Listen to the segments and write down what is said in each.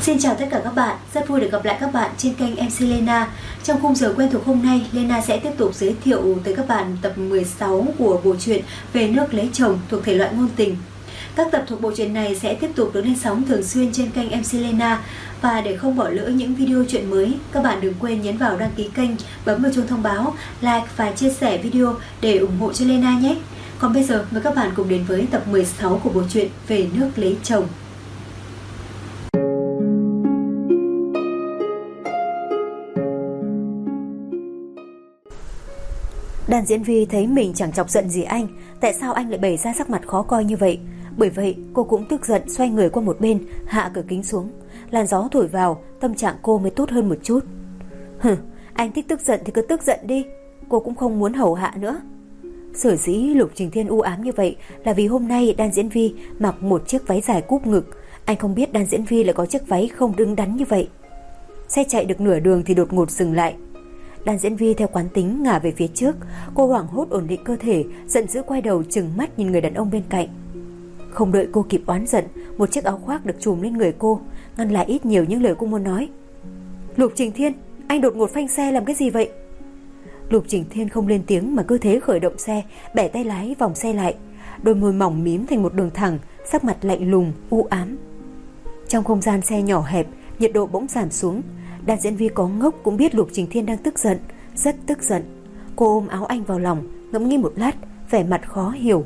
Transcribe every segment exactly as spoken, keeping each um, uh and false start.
Xin chào tất cả các bạn, rất vui được gặp lại các bạn trên kênh em xê Lena. Trong khung giờ quen thuộc hôm nay, Lena sẽ tiếp tục giới thiệu tới các bạn tập mười sáu của bộ truyện Về nước lấy chồng thuộc thể loại ngôn tình. Các tập thuộc bộ truyện này sẽ tiếp tục được lên sóng thường xuyên trên kênh em xê Lena. Và để không bỏ lỡ những video truyện mới, các bạn đừng quên nhấn vào đăng ký kênh, bấm vào chuông thông báo, like và chia sẻ video để ủng hộ cho Lena nhé. Còn bây giờ mời các bạn cùng đến với tập mười sáu của bộ truyện Về nước lấy chồng. Đàn diễn Vi thấy mình chẳng chọc giận gì anh, tại sao anh lại bày ra sắc mặt khó coi như vậy? Bởi vậy cô cũng tức giận xoay người qua một bên, hạ cửa kính xuống. Làn gió thổi vào, tâm trạng cô mới tốt hơn một chút. Hừ, anh thích tức giận thì cứ tức giận đi, cô cũng không muốn hầu hạ nữa. Sở dĩ Lục Trình Thiên u ám như vậy là vì hôm nay Đan Diễn Vi mặc một chiếc váy dài cúp ngực. Anh không biết Đan Diễn Vi lại có chiếc váy không đứng đắn như vậy. Xe chạy được nửa đường thì đột ngột dừng lại. Đan Diễn Vi theo quán tính ngả về phía trước. Cô hoảng hốt ổn định cơ thể, giận dữ quay đầu trừng mắt nhìn người đàn ông bên cạnh. Không đợi cô kịp oán giận, một chiếc áo khoác được trùm lên người cô, ngăn lại ít nhiều những lời cô muốn nói. Lục Trình Thiên, anh đột ngột phanh xe làm cái gì vậy? Lục Trình Thiên không lên tiếng mà cứ thế khởi động xe, bẻ tay lái vòng xe lại. Đôi môi mỏng mím thành một đường thẳng, sắc mặt lạnh lùng, u ám. Trong không gian xe nhỏ hẹp, nhiệt độ bỗng giảm xuống. Đan Diễn Vi có ngốc cũng biết Lục Trình Thiên đang tức giận, rất tức giận. Cô ôm áo anh vào lòng, ngẫm nghĩ một lát, vẻ mặt khó hiểu.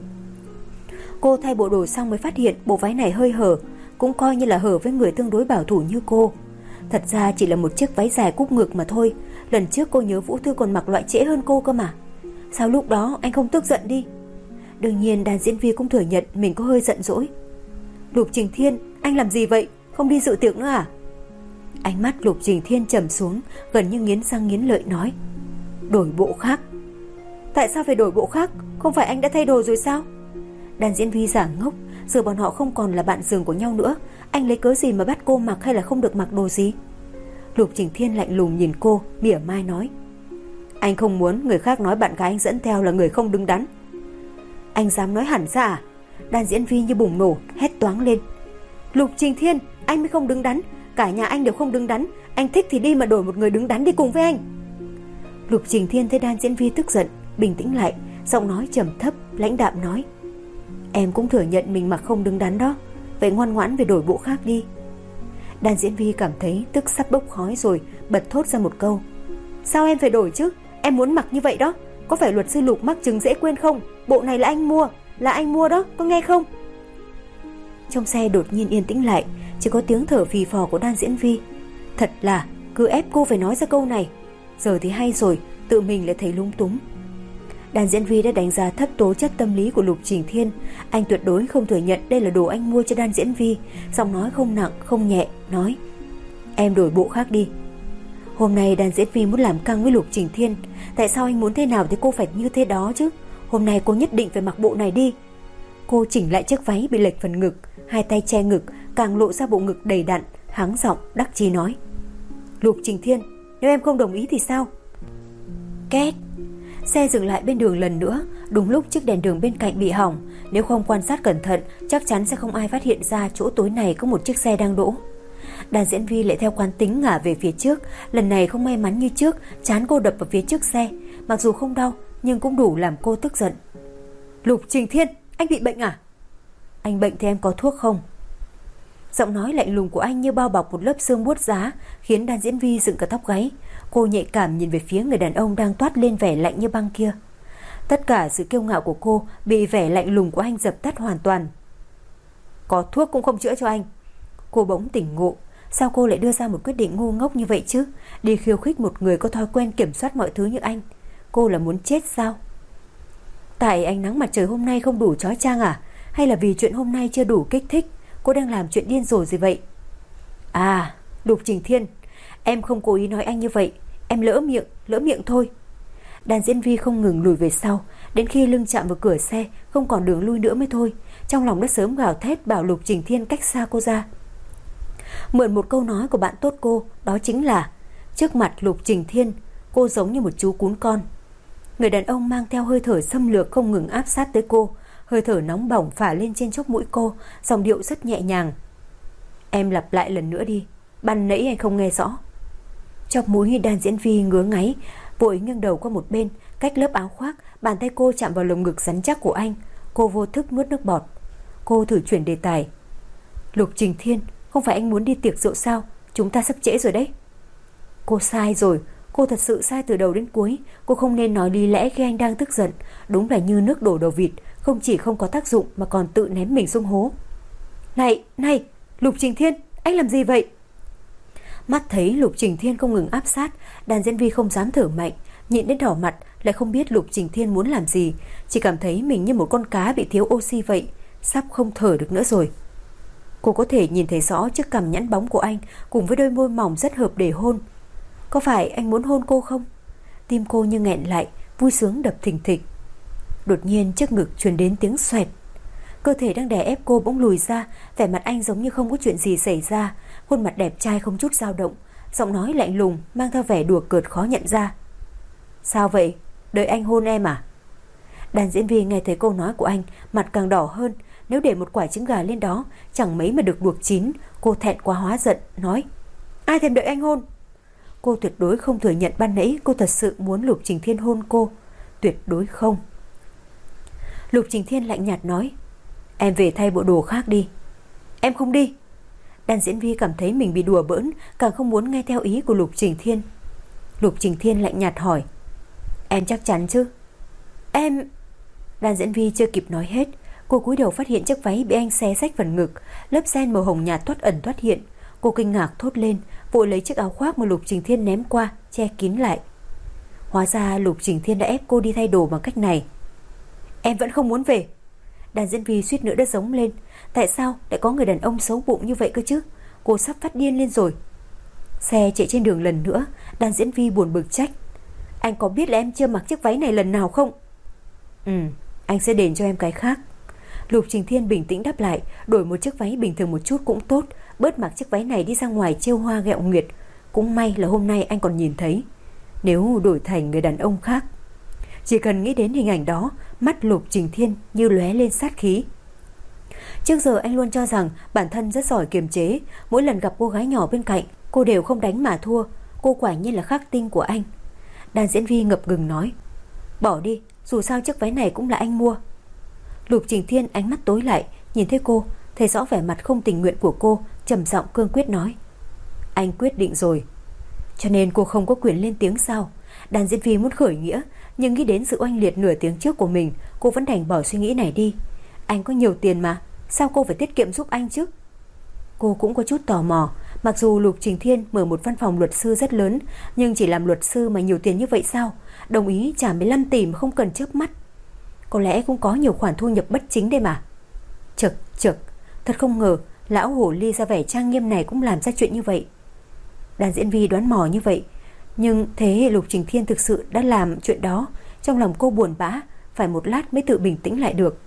Cô thay bộ đồ xong mới phát hiện bộ váy này hơi hở, cũng coi như là hở với người tương đối bảo thủ như cô. Thật ra chỉ là một chiếc váy dài cúp ngực mà thôi. Lần trước cô nhớ Vũ Thư còn mặc loại trễ hơn cô cơ mà. Sao lúc đó anh không tức giận đi? Đương nhiên Đan Diễn Vi cũng thừa nhận mình có hơi giận dỗi. Lục Trình Thiên, anh làm gì vậy? Không đi dự tiệc nữa à? Ánh mắt Lục Trình Thiên trầm xuống, gần như nghiến răng nghiến lợi nói. Đổi bộ khác? Tại sao phải đổi bộ khác? Không phải anh đã thay đồ rồi sao? Đan Diễn Vi giả ngốc, giờ bọn họ không còn là bạn giường của nhau nữa, anh lấy cớ gì mà bắt cô mặc hay là không được mặc đồ gì? Lục Trình Thiên lạnh lùng nhìn cô, mỉa mai nói. Anh không muốn người khác nói bạn gái anh dẫn theo là người không đứng đắn. Anh dám nói hẳn ra à? Đan Diễn Vi như bùng nổ, hét toáng lên. Lục Trình Thiên, anh mới không đứng đắn, cả nhà anh đều không đứng đắn, anh thích thì đi mà đổi một người đứng đắn đi cùng với anh. Lục Trình Thiên thấy Đan Diễn Vi tức giận, bình tĩnh lại, giọng nói trầm thấp, lãnh đạm nói. Em cũng thừa nhận mình mặc không đứng đắn đó, vậy ngoan ngoãn về đổi bộ khác đi. Đan Diễn Vi cảm thấy tức sắp bốc khói rồi, bật thốt ra một câu. Sao em phải đổi chứ? Em muốn mặc như vậy đó. Có phải luật sư Lục mắc chứng dễ quên không? Bộ này là anh mua, là anh mua đó, có nghe không? Trong xe đột nhiên yên tĩnh lại, chỉ có tiếng thở phì phò của Đan Diễn Vi. Thật là cứ ép cô phải nói ra câu này. Giờ thì hay rồi, tự mình lại thấy lung túng. Đan Diễn Vi đã đánh giá thấp tố chất tâm lý của Lục Trình Thiên. Anh tuyệt đối không thừa nhận đây là đồ anh mua cho Đan Diễn Vi. Giọng nói không nặng không nhẹ, nói. Em đổi bộ khác đi. Hôm nay Đan Diễn Vi muốn làm căng với Lục Trình Thiên. Tại sao anh muốn thế nào thì cô phải như thế đó chứ? Hôm nay cô nhất định phải mặc bộ này đi. Cô chỉnh lại chiếc váy bị lệch phần ngực, hai tay che ngực, càng lộ ra bộ ngực đầy đặn, hắng giọng đắc chí nói. Lục Trình Thiên, nếu em không đồng ý thì sao? Két. Xe dừng lại bên đường lần nữa. Đúng lúc chiếc đèn đường bên cạnh bị hỏng. Nếu không quan sát cẩn thận, chắc chắn sẽ không ai phát hiện ra chỗ tối này có một chiếc xe đang đỗ. Đan Diễn Vi lại theo quán tính ngả về phía trước. Lần này không may mắn như trước, trán cô đập vào phía trước xe. Mặc dù không đau, nhưng cũng đủ làm cô tức giận. Lục Trình Thiên, anh bị bệnh à? Anh bệnh thì em có thuốc không? Giọng nói lạnh lùng của anh như bao bọc một lớp xương buốt giá, khiến Đan Diễn Vi dựng cả tóc gáy. Cô nhạy cảm nhìn về phía người đàn ông đang toát lên vẻ lạnh như băng kia. Tất cả sự kiêu ngạo của cô bị vẻ lạnh lùng của anh dập tắt hoàn toàn. Có thuốc cũng không chữa cho anh. Cô bỗng tỉnh ngộ. Sao cô lại đưa ra một quyết định ngu ngốc như vậy chứ? Đi khiêu khích một người có thói quen kiểm soát mọi thứ như anh. Cô là muốn chết sao? Tại ánh nắng mặt trời hôm nay không đủ chói chang à? Hay là vì chuyện hôm nay chưa đủ kích thích? Cô đang làm chuyện điên rồ gì vậy? À, Lục Trình Thiên, em không cố ý nói anh như vậy. Em lỡ miệng, lỡ miệng thôi. Đan Diễn Vi không ngừng lùi về sau, đến khi lưng chạm vào cửa xe, không còn đường lui nữa mới thôi. Trong lòng đã sớm gào thét bảo Lục Trình Thiên cách xa cô ra. Mượn một câu nói của bạn tốt cô, đó chính là trước mặt Lục Trình Thiên, cô giống như một chú cún con. Người đàn ông mang theo hơi thở xâm lược không ngừng áp sát tới cô. Hơi thở nóng bỏng phả lên trên chóp mũi cô, giọng điệu rất nhẹ nhàng. Em lặp lại lần nữa đi. Ban nãy anh không nghe rõ. Chóp mũi đàn diễn viên ngứa ngáy, vội nghiêng đầu qua một bên. Cách lớp áo khoác, bàn tay cô chạm vào lồng ngực rắn chắc của anh. Cô vô thức nuốt nước bọt. Cô thử chuyển đề tài. Lục Trình Thiên, không phải anh muốn đi tiệc rượu sao? Chúng ta sắp trễ rồi đấy. Cô sai rồi. Cô thật sự sai từ đầu đến cuối. Cô không nên nói lý lẽ khi anh đang tức giận. Đúng là như nước đổ đầu vịt, không chỉ không có tác dụng mà còn tự ném mình xuống hố. Này, này, Lục Trình Thiên, anh làm gì vậy? Mắt thấy Lục Trình Thiên không ngừng áp sát, đàn diễn viên không dám thở mạnh, nhịn đến đỏ mặt, lại không biết Lục Trình Thiên muốn làm gì, chỉ cảm thấy mình như một con cá bị thiếu oxy vậy, sắp không thở được nữa rồi. Cô có thể nhìn thấy rõ chiếc cằm nhẵn bóng của anh cùng với đôi môi mỏng rất hợp để hôn. Có phải anh muốn hôn cô không? Tim cô như nghẹn lại, vui sướng đập thình thịch. Đột nhiên trước ngực truyền đến tiếng xoẹt. Cơ thể đang đè ép cô bỗng lùi ra, vẻ mặt anh giống như không có chuyện gì xảy ra, khuôn mặt đẹp trai không chút dao động, giọng nói lạnh lùng mang theo vẻ đùa cợt khó nhận ra. Sao vậy? Đợi anh hôn em à? Đàn diễn viên nghe thấy câu nói của anh, mặt càng đỏ hơn. Nếu để một quả trứng gà lên đó, chẳng mấy mà được luộc chín. Cô thẹn quá hóa giận, nói: Ai thèm đợi anh hôn? Cô tuyệt đối không thừa nhận ban nãy cô thật sự muốn Lục Trình Thiên hôn cô. Tuyệt đối không. Lục Trình Thiên lạnh nhạt nói: Em về thay bộ đồ khác đi. Em không đi. Đàn diễn viên cảm thấy mình bị đùa bỡn, càng không muốn nghe theo ý của Lục Trình Thiên. Lục Trình Thiên lạnh nhạt hỏi: Em chắc chắn chứ? Em... Đàn diễn viên chưa kịp nói hết, cô cúi đầu phát hiện chiếc váy bị anh xé rách phần ngực, lớp ren màu hồng nhạt thoát ẩn thoát hiện. Cô kinh ngạc thốt lên, vội lấy chiếc áo khoác mà Lục Trình Thiên ném qua che kín lại. Hóa ra Lục Trình Thiên đã ép cô đi thay đồ bằng cách này. Em vẫn không muốn về. Đàn diễn viên suýt nữa đã giống lên. Tại sao lại có người đàn ông xấu bụng như vậy cơ chứ? Cô sắp phát điên lên rồi. Xe chạy trên đường lần nữa, đàn diễn viên buồn bực trách: Anh có biết là em chưa mặc chiếc váy này lần nào không? Ừ, anh sẽ đền cho em cái khác. Lục Trình Thiên bình tĩnh đáp lại, đổi một chiếc váy bình thường một chút cũng tốt, bớt mặc chiếc váy này đi ra ngoài trêu hoa ghẹo nguyệt. Cũng may là hôm nay anh còn nhìn thấy. Nếu đổi thành người đàn ông khác, chỉ cần nghĩ đến hình ảnh đó, mắt Lục Trình Thiên như lóe lên sát khí. Trước giờ anh luôn cho rằng bản thân rất giỏi kiềm chế, mỗi lần gặp cô gái nhỏ bên cạnh, cô đều không đánh mà thua. Cô quả nhiên là khắc tinh của anh. Đàn diễn viên ngập ngừng nói: Bỏ đi, dù sao chiếc váy này cũng là anh mua. Lục Trình Thiên ánh mắt tối lại, nhìn thấy cô, thấy rõ vẻ mặt không tình nguyện của cô, trầm giọng cương quyết nói: Anh quyết định rồi. Cho nên cô không có quyền lên tiếng sao? Đàn diễn viên muốn khởi nghĩa, nhưng nghĩ đến sự oanh liệt nửa tiếng trước của mình, cô vẫn đành bỏ suy nghĩ này đi. Anh có nhiều tiền mà, sao cô phải tiết kiệm giúp anh chứ? Cô cũng có chút tò mò. Mặc dù Lục Trình Thiên mở một văn phòng luật sư rất lớn, nhưng chỉ làm luật sư mà nhiều tiền như vậy sao? Đồng ý trả mười lăm tỷ mà không cần chớp mắt. Có lẽ cũng có nhiều khoản thu nhập bất chính đây mà. Chực chực, thật không ngờ lão hồ ly ra vẻ trang nghiêm này cũng làm ra chuyện như vậy. Đàn diễn viên đoán mò như vậy, nhưng thế Lục Trình Thiên thực sự đã làm chuyện đó. Trong lòng cô buồn bã, phải một lát mới tự bình tĩnh lại được.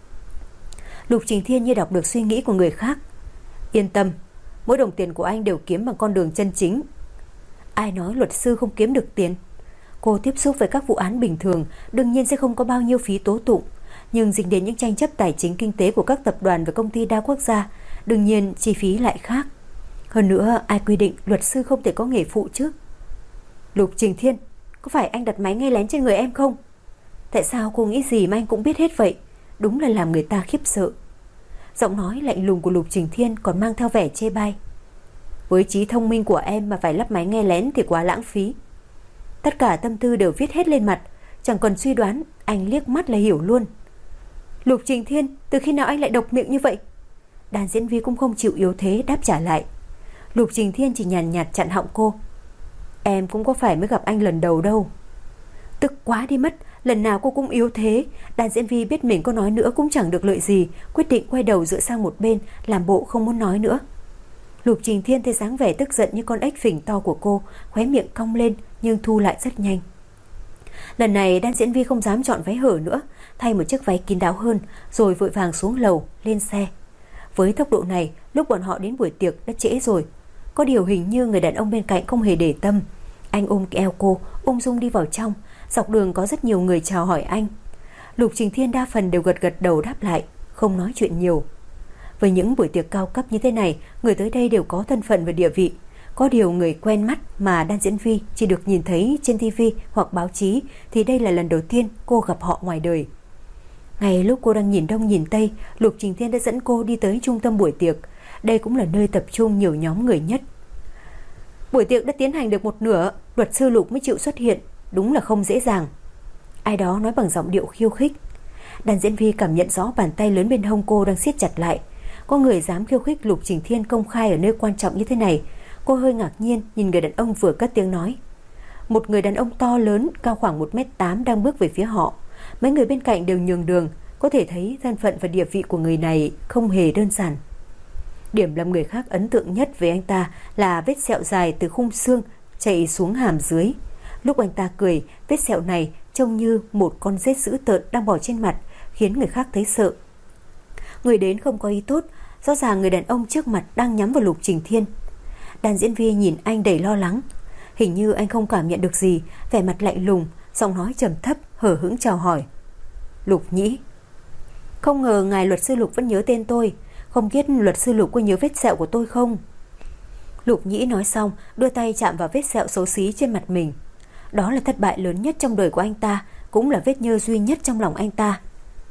Lục Trình Thiên như đọc được suy nghĩ của người khác. Yên tâm, mỗi đồng tiền của anh đều kiếm bằng con đường chân chính. Ai nói luật sư không kiếm được tiền? Cô tiếp xúc với các vụ án bình thường, đương nhiên sẽ không có bao nhiêu phí tố tụng, nhưng dính đến những tranh chấp tài chính kinh tế của các tập đoàn và công ty đa quốc gia, đương nhiên chi phí lại khác. Hơn nữa, ai quy định luật sư không thể có nghề phụ chứ? Lục Trình Thiên, có phải anh đặt máy nghe lén trên người em không? Tại sao cô nghĩ gì mà anh cũng biết hết vậy? Đúng là làm người ta khiếp sợ. Giọng nói lạnh lùng của Lục Trình Thiên còn mang theo vẻ chê bai. Với trí thông minh của em mà phải lắp máy nghe lén thì quá lãng phí. Tất cả tâm tư đều viết hết lên mặt, chẳng cần suy đoán, anh liếc mắt là hiểu luôn. Lục Trình Thiên, từ khi nào anh lại độc miệng như vậy? Đàn diễn viên cũng không chịu yếu thế đáp trả lại. Lục Trình Thiên chỉ nhàn nhạt chặn họng cô. Em cũng có phải mới gặp anh lần đầu đâu. Tức quá đi mất, lần nào cô cũng yếu thế. Đàn diễn viên biết mình có nói nữa cũng chẳng được lợi gì, quyết định quay đầu dựa sang một bên, làm bộ không muốn nói nữa. Lục Trình Thiên thấy dáng vẻ tức giận như con ếch phình to của cô, khóe miệng cong lên nhưng thu lại rất nhanh. Lần này đàn diễn viên không dám chọn váy hở nữa, thay một chiếc váy kín đáo hơn, rồi vội vàng xuống lầu lên xe. Với tốc độ này, lúc bọn họ đến buổi tiệc đã trễ rồi. Có điều hình như người đàn ông bên cạnh không hề để tâm. Anh ôm eo cô, ung dung đi vào trong. Dọc đường có rất nhiều người chào hỏi anh. Lục Trình Thiên đa phần đều gật gật đầu đáp lại, không nói chuyện nhiều. Với những buổi tiệc cao cấp như thế này, người tới đây đều có thân phận và địa vị. Có điều người quen mắt mà Đan Diễn Vi chỉ được nhìn thấy trên ti vi hoặc báo chí thì đây là lần đầu tiên cô gặp họ ngoài đời. Ngay lúc cô đang nhìn đông nhìn tây, Lục Trình Thiên đã dẫn cô đi tới trung tâm buổi tiệc. Đây cũng là nơi tập trung nhiều nhóm người nhất. Buổi tiệc đã tiến hành được một nửa, luật sư Lục mới chịu xuất hiện, đúng là không dễ dàng. Ai đó nói bằng giọng điệu khiêu khích. Đan Diễn Vi cảm nhận rõ bàn tay lớn bên hông cô đang siết chặt lại. Có người dám khiêu khích Lục Trình Thiên công khai ở nơi quan trọng như thế này. Cô hơi ngạc nhiên nhìn người đàn ông vừa cất tiếng nói. Một người đàn ông to lớn, cao khoảng một mét tám đang bước về phía họ. Mấy người bên cạnh đều nhường đường, có thể thấy thân phận và địa vị của người này không hề đơn giản. Điểm làm người khác ấn tượng nhất về anh ta là vết sẹo dài từ khung xương chạy xuống hàm dưới. Lúc anh ta cười, vết sẹo này trông như một con rết dữ tợn đang bò trên mặt, khiến người khác thấy sợ. Người đến không có ý tốt, rõ ràng người đàn ông trước mặt đang nhắm vào Lục Trình Thiên. Đan Diễn Vi nhìn anh đầy lo lắng. Hình như anh không cảm nhận được gì, vẻ mặt lạnh lùng, giọng nói trầm thấp, hờ hững chào hỏi. Lục Nhĩ. Không ngờ ngài luật sư Lục vẫn nhớ tên tôi. Không biết luật sư Lục có nhớ vết sẹo của tôi không? Lục Nhĩ nói xong, đưa tay chạm vào vết sẹo xấu xí trên mặt mình. Đó là thất bại lớn nhất trong đời của anh ta, cũng là vết nhơ duy nhất trong lòng anh ta.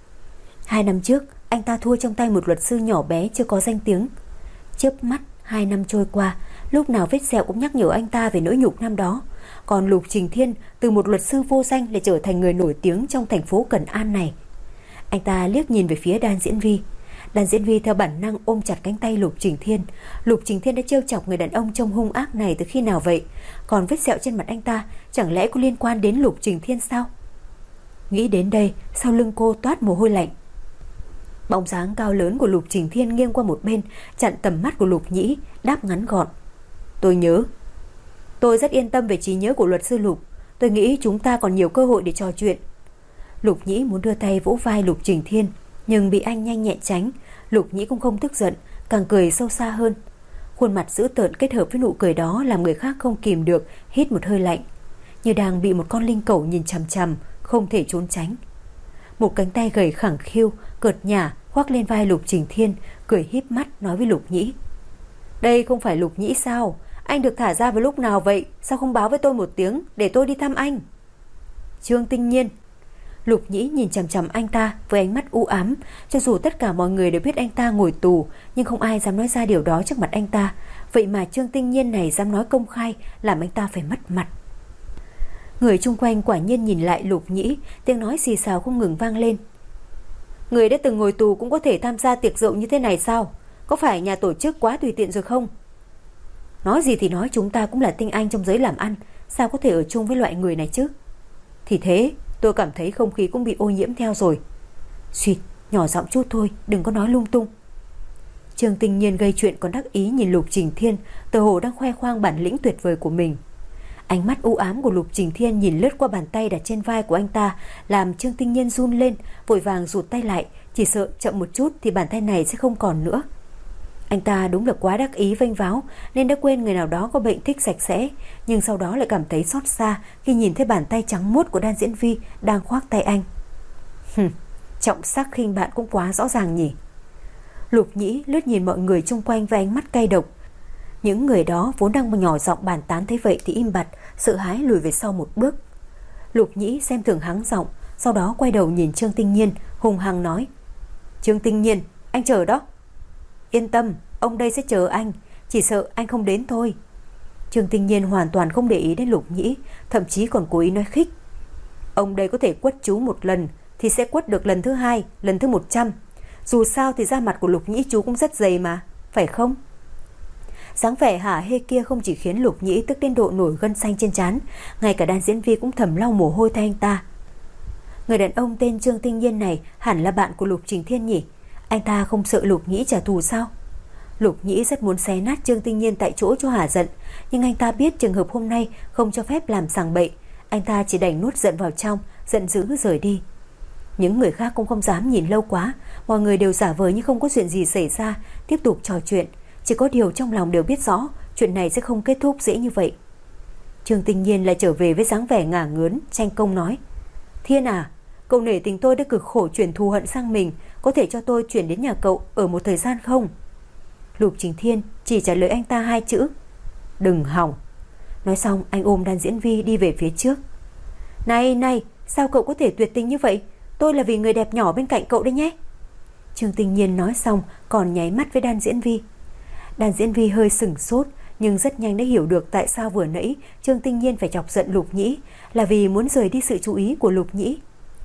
Hai năm trước, anh ta thua trong tay một luật sư nhỏ bé chưa có danh tiếng. Chớp mắt, hai năm trôi qua, lúc nào vết sẹo cũng nhắc nhở anh ta về nỗi nhục năm đó. Còn Lục Trình Thiên từ một luật sư vô danh lại trở thành người nổi tiếng trong thành phố Cẩn An này. Anh ta liếc nhìn về phía Đan Diễn Vi. Đan Diễn Vi theo bản năng ôm chặt cánh tay Lục Trình Thiên. Lục Trình Thiên đã trêu chọc người đàn ông trông hung ác này từ khi nào vậy? Còn vết sẹo trên mặt anh ta chẳng lẽ có liên quan đến Lục Trình Thiên sao? Nghĩ đến đây, sau lưng cô toát mồ hôi lạnh. Bóng dáng cao lớn của Lục Trình Thiên nghiêng qua một bên, chặn tầm mắt của Lục Nhĩ, đáp ngắn gọn. Tôi nhớ. Tôi rất yên tâm về trí nhớ của luật sư Lục. Tôi nghĩ chúng ta còn nhiều cơ hội để trò chuyện. Lục Nhĩ muốn đưa tay vỗ vai Lục Trình Thiên, nhưng bị anh nhanh nhẹn tránh. Lục Nhĩ cũng không tức giận, càng cười sâu xa hơn. Khuôn mặt dữ tợn kết hợp với nụ cười đó làm người khác không kìm được hít một hơi lạnh, như đang bị một con linh cẩu nhìn chằm chằm, không thể trốn tránh. Một cánh tay gầy khẳng khiu cợt nhả khoác lên vai Lục Trình Thiên, cười híp mắt nói với Lục Nhĩ. Đây không phải Lục Nhĩ sao? Anh được thả ra vào lúc nào vậy? Sao không báo với tôi một tiếng để tôi đi thăm anh? Trương Tinh Nhiên. Lục Nhĩ nhìn chằm chằm anh ta với ánh mắt u ám. Cho dù tất cả mọi người đều biết anh ta ngồi tù, nhưng không ai dám nói ra điều đó trước mặt anh ta. Vậy mà Trương Tinh Nhiên này dám nói công khai, làm anh ta phải mất mặt. Người chung quanh quả nhiên nhìn lại Lục Nhĩ, tiếng nói xì xào không ngừng vang lên. Người đã từng ngồi tù cũng có thể tham gia tiệc rượu như thế này sao? Có phải nhà tổ chức quá tùy tiện rồi không? Nói gì thì nói, chúng ta cũng là tinh anh trong giới làm ăn, sao có thể ở chung với loại người này chứ? Thì thế, tôi cảm thấy không khí cũng bị ô nhiễm theo rồi. Xuyệt, nhỏ giọng chút thôi, đừng có nói lung tung. Trương Tinh Nhiên gây chuyện còn đắc ý nhìn Lục Trình Thiên, tựa hồ đang khoe khoang bản lĩnh tuyệt vời của mình. Ánh mắt u ám của Lục Trình Thiên nhìn lướt qua bàn tay đặt trên vai của anh ta, làm Trương Tinh Nhiên run lên, vội vàng rụt tay lại, chỉ sợ chậm một chút thì bàn tay này sẽ không còn nữa. Anh ta đúng là quá đắc ý vênh váo nên đã quên người nào đó có bệnh thích sạch sẽ, nhưng sau đó lại cảm thấy xót xa khi nhìn thấy bàn tay trắng muốt của Đan Diễn Vi đang khoác tay anh. Hừm, trọng sắc khinh bạn cũng quá rõ ràng nhỉ. Lục Nhĩ lướt nhìn mọi người chung quanh với ánh mắt cay độc. Những người đó vốn đang nhỏ giọng bàn tán thấy vậy thì im bặt, sợ hãi lùi về sau một bước. Lục Nhĩ xem thường hắng giọng, sau đó quay đầu nhìn Trương Tinh Nhiên, hung hăng nói: Trương Tinh Nhiên, anh chờ đó. Yên tâm, ông đây sẽ chờ anh, chỉ sợ anh không đến thôi. Trương Tinh Nhiên hoàn toàn không để ý đến Lục Nhĩ, thậm chí còn cố ý nói khích. Ông đây có thể quất chú một lần thì sẽ quất được lần thứ hai, lần thứ một trăm. Dù sao thì da mặt của Lục Nhĩ chú cũng rất dày mà, phải không? Dáng vẻ hả hê kia không chỉ khiến Lục Nhĩ tức đến độ nổi gân xanh trên trán, ngay cả Đan Diễn Vi cũng thầm lau mồ hôi thay anh ta. Người đàn ông tên Trương Tinh Nhiên này hẳn là bạn của Lục Trình Thiên nhỉ? Anh ta không sợ Lục Nhĩ trả thù sao? Lục Nhĩ rất muốn xé nát Trương Tinh Nhiên tại chỗ cho hả giận, nhưng anh ta biết trường hợp hôm nay không cho phép làm sằng bậy. Anh ta chỉ đành nuốt giận vào trong, giận dữ rời đi. Những người khác cũng không dám nhìn lâu quá, mọi người đều giả vờ như không có chuyện gì xảy ra, tiếp tục trò chuyện. Chỉ có điều trong lòng đều biết rõ chuyện này sẽ không kết thúc dễ như vậy. Trương Tinh Nhiên lại trở về với dáng vẻ ngả ngớn, tranh công nói: Thiên à, cậu nể tình tôi đã cực khổ chuyển thù hận sang mình, có thể cho tôi chuyển đến nhà cậu ở một thời gian không? Lục Trình Thiên chỉ trả lời anh ta hai chữ: Đừng hòng. Nói xong anh ôm Đan Diễn Vi đi về phía trước. Này này, sao cậu có thể tuyệt tình như vậy? Tôi là vì người đẹp nhỏ bên cạnh cậu đấy nhé. Trương Tinh Nhiên nói xong còn nháy mắt với Đan Diễn Vi. Đan Diễn Vi hơi sửng sốt, nhưng rất nhanh đã hiểu được tại sao vừa nãy Trương Tinh Nhiên phải chọc giận Lục Nhĩ, là vì muốn rời đi sự chú ý của Lục Nhĩ.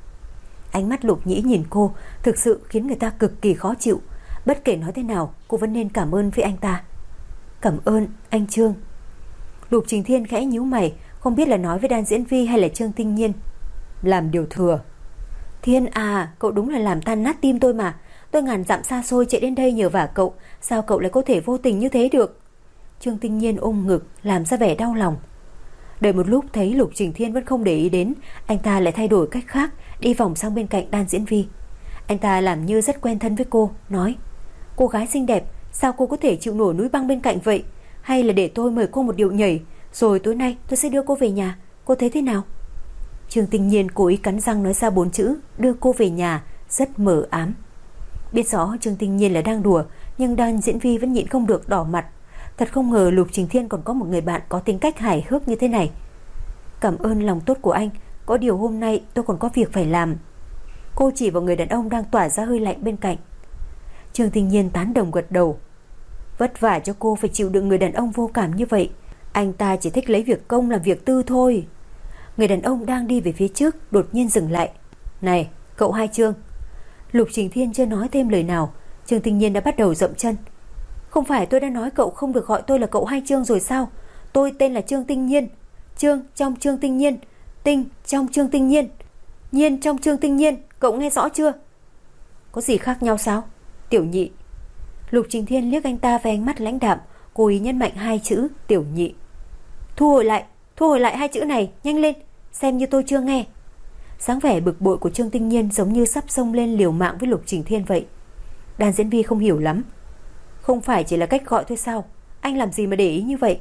Ánh mắt Lục Nhĩ nhìn cô thực sự khiến người ta cực kỳ khó chịu. Bất kể nói thế nào, cô vẫn nên cảm ơn với anh ta. Cảm ơn anh Trương. Lục Trình Thiên khẽ nhíu mày, không biết là nói với Đan Diễn Vi hay là Trương Tinh Nhiên. Làm điều thừa. Thiên à, cậu đúng là làm tan nát tim tôi mà. Tôi ngàn dặm xa xôi chạy đến đây nhờ vả cậu, sao cậu lại có thể vô tình như thế được? Trương Tinh Nhiên ôm ngực, làm ra vẻ đau lòng. Đợi một lúc thấy Lục Trình Thiên vẫn không để ý đến, anh ta lại thay đổi cách khác, đi vòng sang bên cạnh Đan Diễn Vi. Anh ta làm như rất quen thân với cô, nói: Cô gái xinh đẹp, sao cô có thể chịu nổi núi băng bên cạnh vậy? Hay là để tôi mời cô một điệu nhảy, rồi tối nay tôi sẽ đưa cô về nhà, cô thấy thế nào? Trương Tinh Nhiên cố ý cắn răng nói ra bốn chữ đưa cô về nhà, rất mờ ám. Biết rõ Trương Tinh Nhiên là đang đùa, nhưng Đan Diễn Vi vẫn nhịn không được đỏ mặt. Thật không ngờ Lục Trình Thiên còn có một người bạn có tính cách hài hước như thế này. Cảm ơn lòng tốt của anh, có điều hôm nay tôi còn có việc phải làm. Cô chỉ vào người đàn ông đang tỏa ra hơi lạnh bên cạnh. Trương Tinh Nhiên tán đồng gật đầu. Vất vả cho cô phải chịu đựng người đàn ông vô cảm như vậy. Anh ta chỉ thích lấy việc công làm việc tư thôi. Người đàn ông đang đi về phía trước đột nhiên dừng lại. Này, cậu Hai Trương. Lục Trình Thiên chưa nói thêm lời nào, Trương Tinh Nhiên đã bắt đầu dậm chân. Không phải tôi đã nói cậu không được gọi tôi là cậu Hai Trương rồi sao? Tôi tên là Trương Tinh Nhiên. Trương trong Trương Tinh Nhiên, Tinh trong Trương Tinh Nhiên, Nhiên trong Trương Tinh Nhiên, cậu nghe rõ chưa? Có gì khác nhau sao? Tiểu nhị. Lục Trình Thiên liếc anh ta với ánh mắt lãnh đạm, cố ý nhấn mạnh hai chữ tiểu nhị. Thu hồi lại, thu hồi lại hai chữ này, nhanh lên, xem như tôi chưa nghe. Sáng vẻ bực bội của Trương Tinh Nhiên giống như sắp xông lên liều mạng với Lục Trình Thiên vậy. Đan Diễn Vi không hiểu lắm. Không phải chỉ là cách gọi thôi sao? Anh làm gì mà để ý như vậy?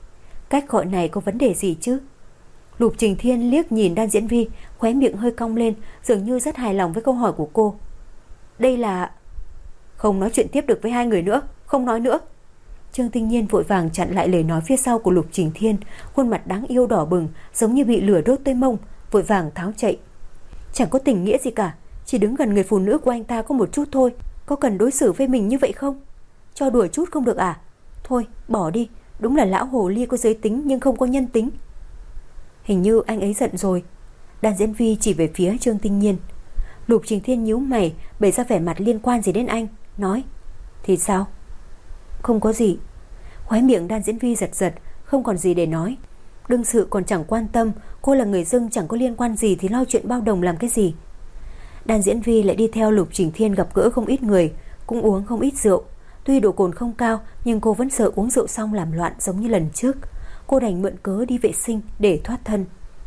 Cách gọi này có vấn đề gì chứ? Lục Trình Thiên liếc nhìn Đan Diễn Vi, khóe miệng hơi cong lên, dường như rất hài lòng với câu hỏi của cô. Đây là... Không nói chuyện tiếp được với hai người nữa, không nói nữa. Trương Tinh Nhiên vội vàng chặn lại lời nói phía sau của Lục Trình Thiên, khuôn mặt đáng yêu đỏ bừng, giống như bị lửa đốt tới mông, vội vàng tháo chạy. Chẳng có tình nghĩa gì cả, chỉ đứng gần người phụ nữ của anh ta có một chút thôi, có cần đối xử với mình như vậy không? Cho đùa chút không được à? Thôi, bỏ đi, đúng là lão hồ ly có giới tính nhưng không có nhân tính. Hình như anh ấy giận rồi. Đan Diễn Vi chỉ về phía Trương Tinh Nhiên. Lục Trình Thiên nhíu mày, bày ra vẻ mặt liên quan gì đến anh, nói: Thì sao? Không có gì. Khóe miệng Đan Diễn Vi giật giật, không còn gì để nói. Đương sự còn chẳng quan tâm, cô là người dưng chẳng có liên quan gì thì lo chuyện bao đồng làm cái gì. Đan Diễn Vi lại đi theo Lục Trình Thiên gặp gỡ không ít người, cũng uống không ít rượu. Tuy độ cồn không cao, nhưng cô vẫn sợ uống rượu xong làm loạn giống như lần trước. Cô đành mượn cớ đi vệ sinh để thoát thân.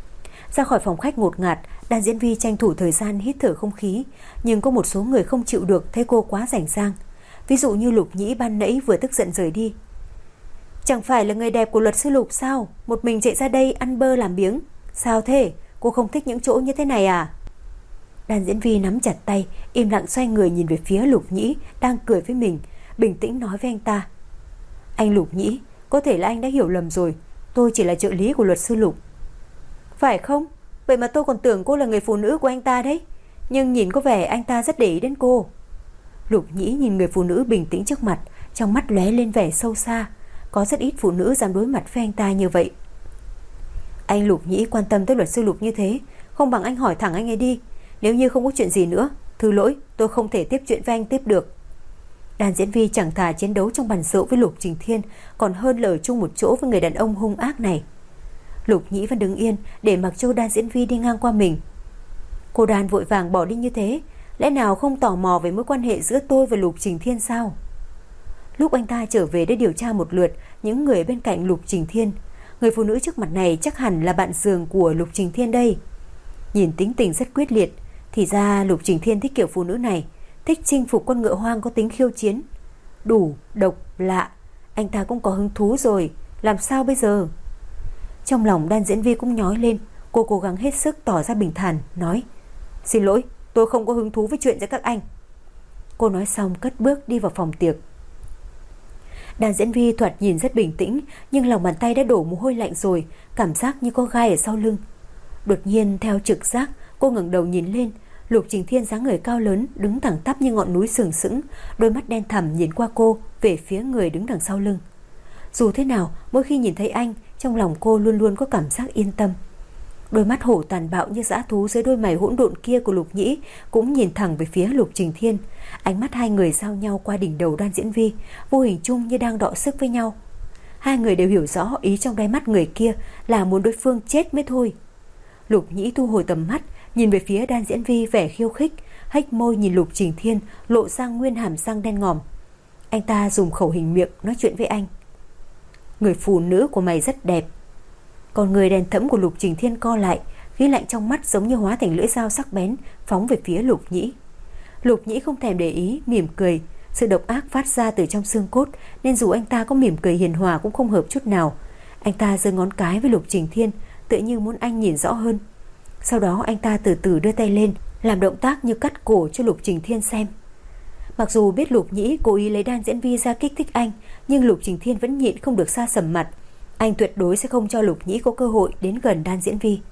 Ra khỏi phòng khách ngột ngạt, Đan Diễn Vi tranh thủ thời gian hít thở không khí, nhưng có một số người không chịu được thấy cô quá rảnh rang. Ví dụ như Lục Nhĩ ban nãy vừa tức giận rời đi. Chẳng phải là người đẹp của luật sư Lục sao? Một mình chạy ra đây ăn bơ làm biếng. Sao thế? Cô không thích những chỗ như thế này à? Đan Diễn Vi nắm chặt tay, im lặng xoay người nhìn về phía Lục Nhĩ đang cười với mình, bình tĩnh nói với anh ta: Anh Lục Nhĩ, có thể là anh đã hiểu lầm rồi. Tôi chỉ là trợ lý của luật sư Lục. Phải không? Vậy mà tôi còn tưởng cô là người phụ nữ của anh ta đấy. Nhưng nhìn có vẻ anh ta rất để ý đến cô. Lục Nhĩ nhìn người phụ nữ bình tĩnh trước mặt, trong mắt lóe lên vẻ sâu xa. Có rất ít phụ nữ dám đối mặt với anh ta như vậy. Anh Lục Nhĩ quan tâm tới luật sư Lục như thế, không bằng anh hỏi thẳng anh ấy đi. Nếu như không có chuyện gì nữa, thứ lỗi, tôi không thể tiếp chuyện với anh tiếp được. Đan Diễn Vi chẳng thà chiến đấu trong bàn rượu với Lục Trình Thiên, còn hơn là ở chung một chỗ với người đàn ông hung ác này. Lục Nhĩ vẫn đứng yên để mặc cho Đan Diễn Vi đi ngang qua mình. Cô Đan vội vàng bỏ đi như thế, lẽ nào không tò mò về mối quan hệ giữa tôi và Lục Trình Thiên sao? Lúc anh ta trở về để điều tra một lượt những người bên cạnh Lục Trình Thiên, người phụ nữ trước mặt này chắc hẳn là bạn giường của Lục Trình Thiên đây. Nhìn tính tình rất quyết liệt, thì ra Lục Trình Thiên thích kiểu phụ nữ này, thích chinh phục con ngựa hoang có tính khiêu chiến. Đủ, độc, lạ, anh ta cũng có hứng thú rồi, làm sao bây giờ? Trong lòng Đan Diễn Vi cũng nhói lên, cô cố gắng hết sức tỏ ra bình thản, nói: Xin lỗi, tôi không có hứng thú với chuyện giữa các anh. Cô nói xong cất bước đi vào phòng tiệc. Đàn diễn viên thoạt nhìn rất bình tĩnh, nhưng lòng bàn tay đã đổ mồ hôi lạnh rồi, cảm giác như có gai ở sau lưng. Đột nhiên theo trực giác, cô ngẩng đầu nhìn lên. Lục Trình Thiên dáng người cao lớn, đứng thẳng tắp như ngọn núi sừng sững, đôi mắt đen thẳm nhìn qua cô về phía người đứng đằng sau lưng. Dù thế nào, mỗi khi nhìn thấy anh, trong lòng cô luôn luôn có cảm giác yên tâm. Đôi mắt hổ tàn bạo như dã thú dưới đôi mày hỗn độn kia của Lục Nhĩ cũng nhìn thẳng về phía Lục Trình Thiên. Ánh mắt hai người giao nhau qua đỉnh đầu Đoan Diễn Vi, vô hình chung như đang đọ sức với nhau. Hai người đều hiểu rõ ý trong đáy mắt người kia là muốn đối phương chết mới thôi. Lục Nhĩ thu hồi tầm mắt, nhìn về phía Đan Diễn Vi vẻ khiêu khích, hách môi nhìn Lục Trình Thiên, lộ ra nguyên hàm răng đen ngòm. Anh ta dùng khẩu hình miệng nói chuyện với anh. Người phụ nữ của mày rất đẹp. Còn người đèn thẫm của Lục Trình Thiên co lại, khí lạnh trong mắt giống như hóa thành lưỡi dao sắc bén, phóng về phía Lục Nhĩ. Lục Nhĩ không thèm để ý, mỉm cười. Sự độc ác phát ra từ trong xương cốt, nên dù anh ta có mỉm cười hiền hòa cũng không hợp chút nào. Anh ta giơ ngón cái với Lục Trình Thiên, tựa như muốn anh nhìn rõ hơn. Sau đó anh ta từ từ đưa tay lên, làm động tác như cắt cổ cho Lục Trình Thiên xem. Mặc dù biết Lục Nhĩ cố ý lấy Đan Diễn Vi ra kích thích anh, nhưng Lục Trình Thiên vẫn nhịn không được xa sầm mặt. Anh tuyệt đối sẽ không cho Lục Nhĩ có cơ hội đến gần Đan Diễn Vi.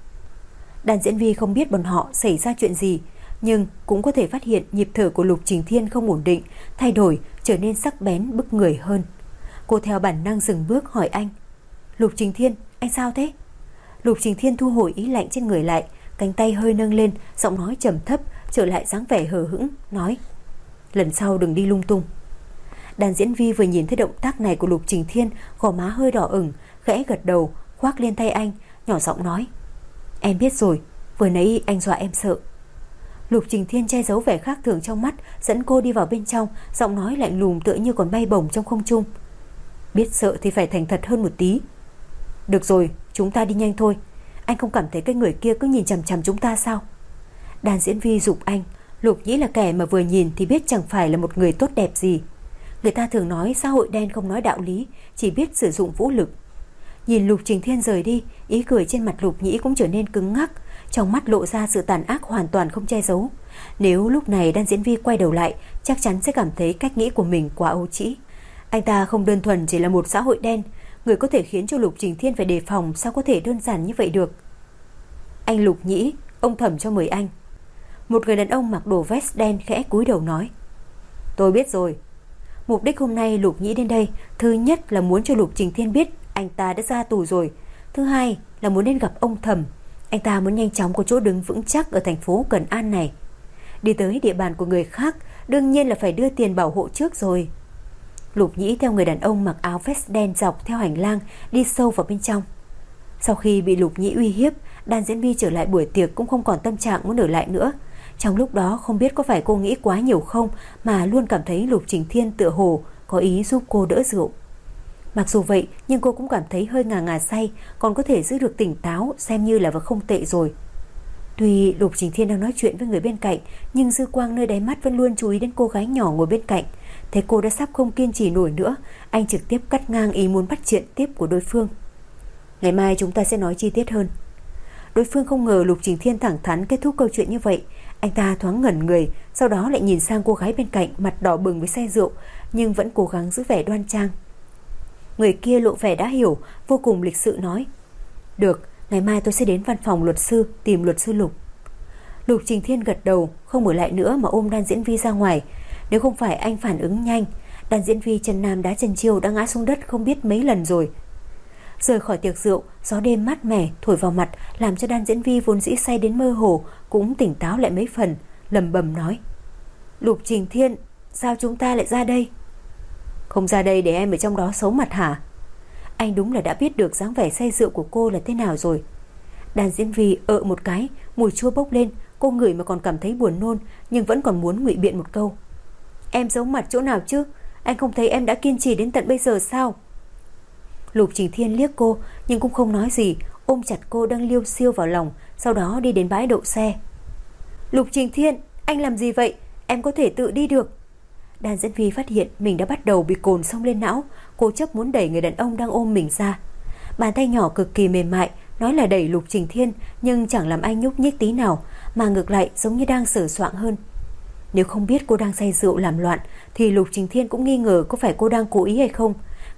Đan Diễn Vi không biết bọn họ xảy ra chuyện gì, nhưng cũng có thể phát hiện nhịp thở của Lục Trình Thiên không ổn định, thay đổi, trở nên sắc bén bức người hơn. Cô theo bản năng dừng bước hỏi anh: Lục Trình Thiên, anh sao thế? Lục Trình Thiên thu hồi ý lạnh trên người lại, cánh tay hơi nâng lên, giọng nói trầm thấp, trở lại dáng vẻ hờ hững, nói: Lần sau đừng đi lung tung. Đàn Diễn Vi vừa nhìn thấy động tác này của Lục Trình Thiên, gò má hơi đỏ ửng, khẽ gật đầu, khoác lên tay anh, nhỏ giọng nói: Em biết rồi, vừa nãy anh dọa em sợ. Lục Trình Thiên che giấu vẻ khác thường trong mắt, dẫn cô đi vào bên trong, giọng nói lạnh lùng tựa như còn bay bổng trong không trung: Biết sợ thì phải thành thật hơn một tí. Được rồi, chúng ta đi nhanh thôi. Anh không cảm thấy cái người kia cứ nhìn chằm chằm chúng ta sao? Đàn Diễn Vi giục anh. Lục Nhĩ là kẻ mà vừa nhìn thì biết chẳng phải là một người tốt đẹp gì. Người ta thường nói xã hội đen không nói đạo lý, chỉ biết sử dụng vũ lực. Nhìn Lục Trình Thiên rời đi, ý cười trên mặt Lục Nhĩ cũng trở nên cứng ngắc, trong mắt lộ ra sự tàn ác hoàn toàn không che giấu. Nếu lúc này Đan Diễn Vi quay đầu lại, chắc chắn sẽ cảm thấy cách nghĩ của mình quá ấu trĩ. Anh ta không đơn thuần chỉ là một xã hội đen, người có thể khiến cho Lục Trình Thiên phải đề phòng sao có thể đơn giản như vậy được. Anh Lục Nhĩ, ông Thẩm cho mời anh. Một người đàn ông mặc đồ vest đen khẽ cúi đầu nói. Tôi biết rồi. Mục đích hôm nay Lục Nhĩ đến đây, thứ nhất là muốn cho Lục Trình Thiên biết anh ta đã ra tù rồi, thứ hai là muốn đến gặp ông Thẩm. Anh ta muốn nhanh chóng có chỗ đứng vững chắc ở thành phố Cần An này. Đi tới địa bàn của người khác, đương nhiên là phải đưa tiền bảo hộ trước rồi. Lục Nhĩ theo người đàn ông mặc áo vest đen dọc theo hành lang, đi sâu vào bên trong. Sau khi bị Lục Nhĩ uy hiếp, Đan Diễn Vi trở lại buổi tiệc cũng không còn tâm trạng muốn ở lại nữa. Trong lúc đó không biết có phải cô nghĩ quá nhiều không, mà luôn cảm thấy Lục Trình Thiên tựa hồ có ý giúp cô đỡ rượu. Mặc dù vậy, nhưng cô cũng cảm thấy hơi ngà ngà say, còn có thể giữ được tỉnh táo, xem như là vẫn không tệ rồi. Tuy Lục Trình Thiên đang nói chuyện với người bên cạnh, nhưng dư quang nơi đáy mắt vẫn luôn chú ý đến cô gái nhỏ ngồi bên cạnh. Thấy cô đã sắp không kiên trì nổi nữa, anh trực tiếp cắt ngang ý muốn bắt chuyện tiếp của đối phương. Ngày mai chúng ta sẽ nói chi tiết hơn. Đối phương không ngờ Lục Trình Thiên thẳng thắn kết thúc câu chuyện như vậy. Anh ta thoáng ngẩn người, sau đó lại nhìn sang cô gái bên cạnh, mặt đỏ bừng với say rượu, nhưng vẫn cố gắng giữ vẻ đoan trang. Người kia lộ vẻ đã hiểu, vô cùng lịch sự nói: Được, ngày mai tôi sẽ đến văn phòng luật sư tìm luật sư Lục. Lục Trình Thiên gật đầu, không ở lại nữa mà ôm Đan Diễn Vi ra ngoài. Nếu không phải anh phản ứng nhanh, Đan Diễn Vi chân nam đá chân chiêu đã ngã xuống đất không biết mấy lần rồi. Rời khỏi tiệc rượu, gió đêm mát mẻ thổi vào mặt, làm cho Đan Diễn Vi vốn dĩ say đến mơ hồ cũng tỉnh táo lại mấy phần, lẩm bẩm nói: Lục Trình Thiên, sao chúng ta lại ra đây? Không ra đây để em ở trong đó xấu mặt hả? Anh đúng là đã biết được dáng vẻ say rượu của cô là thế nào rồi. Đan Diễn Vi ợ một cái, mùi chua bốc lên, cô ngửi mà còn cảm thấy buồn nôn, nhưng vẫn còn muốn ngụy biện một câu: Em giấu mặt chỗ nào chứ? Anh không thấy em đã kiên trì đến tận bây giờ sao? Lục Trình Thiên liếc cô nhưng cũng không nói gì, ôm chặt cô đang liêu xiêu vào lòng, sau đó đi đến bãi đậu xe. Lục Trình Thiên, anh làm gì vậy? Em có thể tự đi được. Đan Diễn Vi phát hiện mình đã bắt đầu bị cồn xông lên não, cố chấp muốn đẩy người đàn ông đang ôm mình ra. Bàn tay nhỏ cực kỳ mềm mại, nói là đẩy Lục Trình Thiên, nhưng chẳng làm anh nhúc nhích tí nào, mà ngược lại giống như đang sờ soạng hơn. Nếu không biết cô đang say rượu làm loạn, thì Lục Trình Thiên cũng nghi ngờ có phải cô đang cố ý hay không.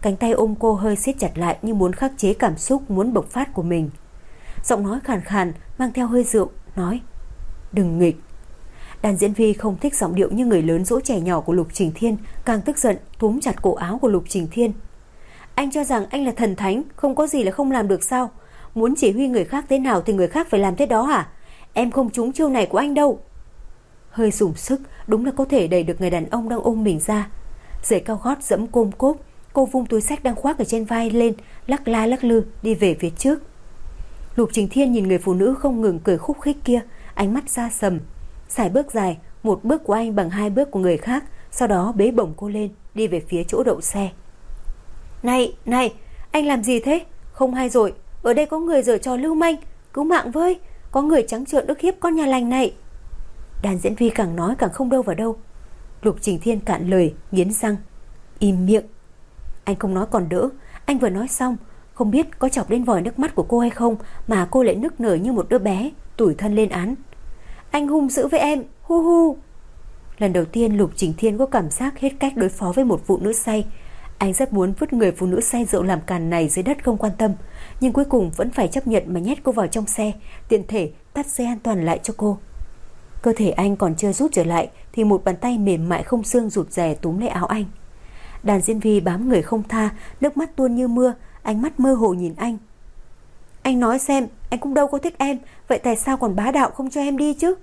cánh tay ôm cô hơi siết chặt lại như muốn khắc chế cảm xúc muốn bộc phát của mình. Giọng nói khàn khàn mang theo hơi rượu nói: "Đừng nghịch." Đàn diễn viên không thích giọng điệu như người lớn dỗ trẻ nhỏ của Lục Trình Thiên, càng tức giận túm chặt cổ áo của Lục Trình Thiên. "Anh cho rằng anh là thần thánh, không có gì là không làm được sao? Muốn chỉ huy người khác thế nào thì người khác phải làm thế đó hả? Em không trúng chiêu này của anh đâu." Hơi dùng sức, đúng là có thể đẩy được người đàn ông đang ôm mình ra. Giày cao gót dẫm côm cốp, cô vung túi xách đang khoác ở trên vai lên, lắc la lắc lư đi về phía trước. Lục Trình Thiên nhìn người phụ nữ không ngừng cười khúc khích kia, ánh mắt xa sầm. Sải bước dài, một bước của anh bằng hai bước của người khác, sau đó bế bổng cô lên, đi về phía chỗ đậu xe. "Này, này, anh làm gì thế? Không hay rồi, ở đây có người giở trò lưu manh, cứu mạng với, có người trắng trợn ức hiếp con nhà lành này." Đàn diễn viên càng nói càng không đâu vào đâu. Lục Trình Thiên cạn lời, nghiến răng: "Im miệng." Anh không nói còn đỡ, anh vừa nói xong, không biết có chọc lên vòi nước mắt của cô hay không mà cô lại nức nở như một đứa bé, tủi thân lên án: "Anh hung dữ với em, hu hu." Lần đầu tiên Lục Trình Thiên có cảm giác hết cách đối phó với một phụ nữ say. Anh rất muốn vứt người phụ nữ say rượu làm càn này dưới đất không quan tâm, nhưng cuối cùng vẫn phải chấp nhận mà nhét cô vào trong xe, tiện thể tắt dây an toàn lại cho cô. Cơ thể anh còn chưa rút trở lại thì một bàn tay mềm mại không xương rụt rè túm lấy áo anh. Đàn diễn viên bám người không tha, nước mắt tuôn như mưa, ánh mắt mơ hồ nhìn anh. "Anh nói xem, anh cũng đâu có thích em, vậy tại sao còn bá đạo không cho em đi chứ?"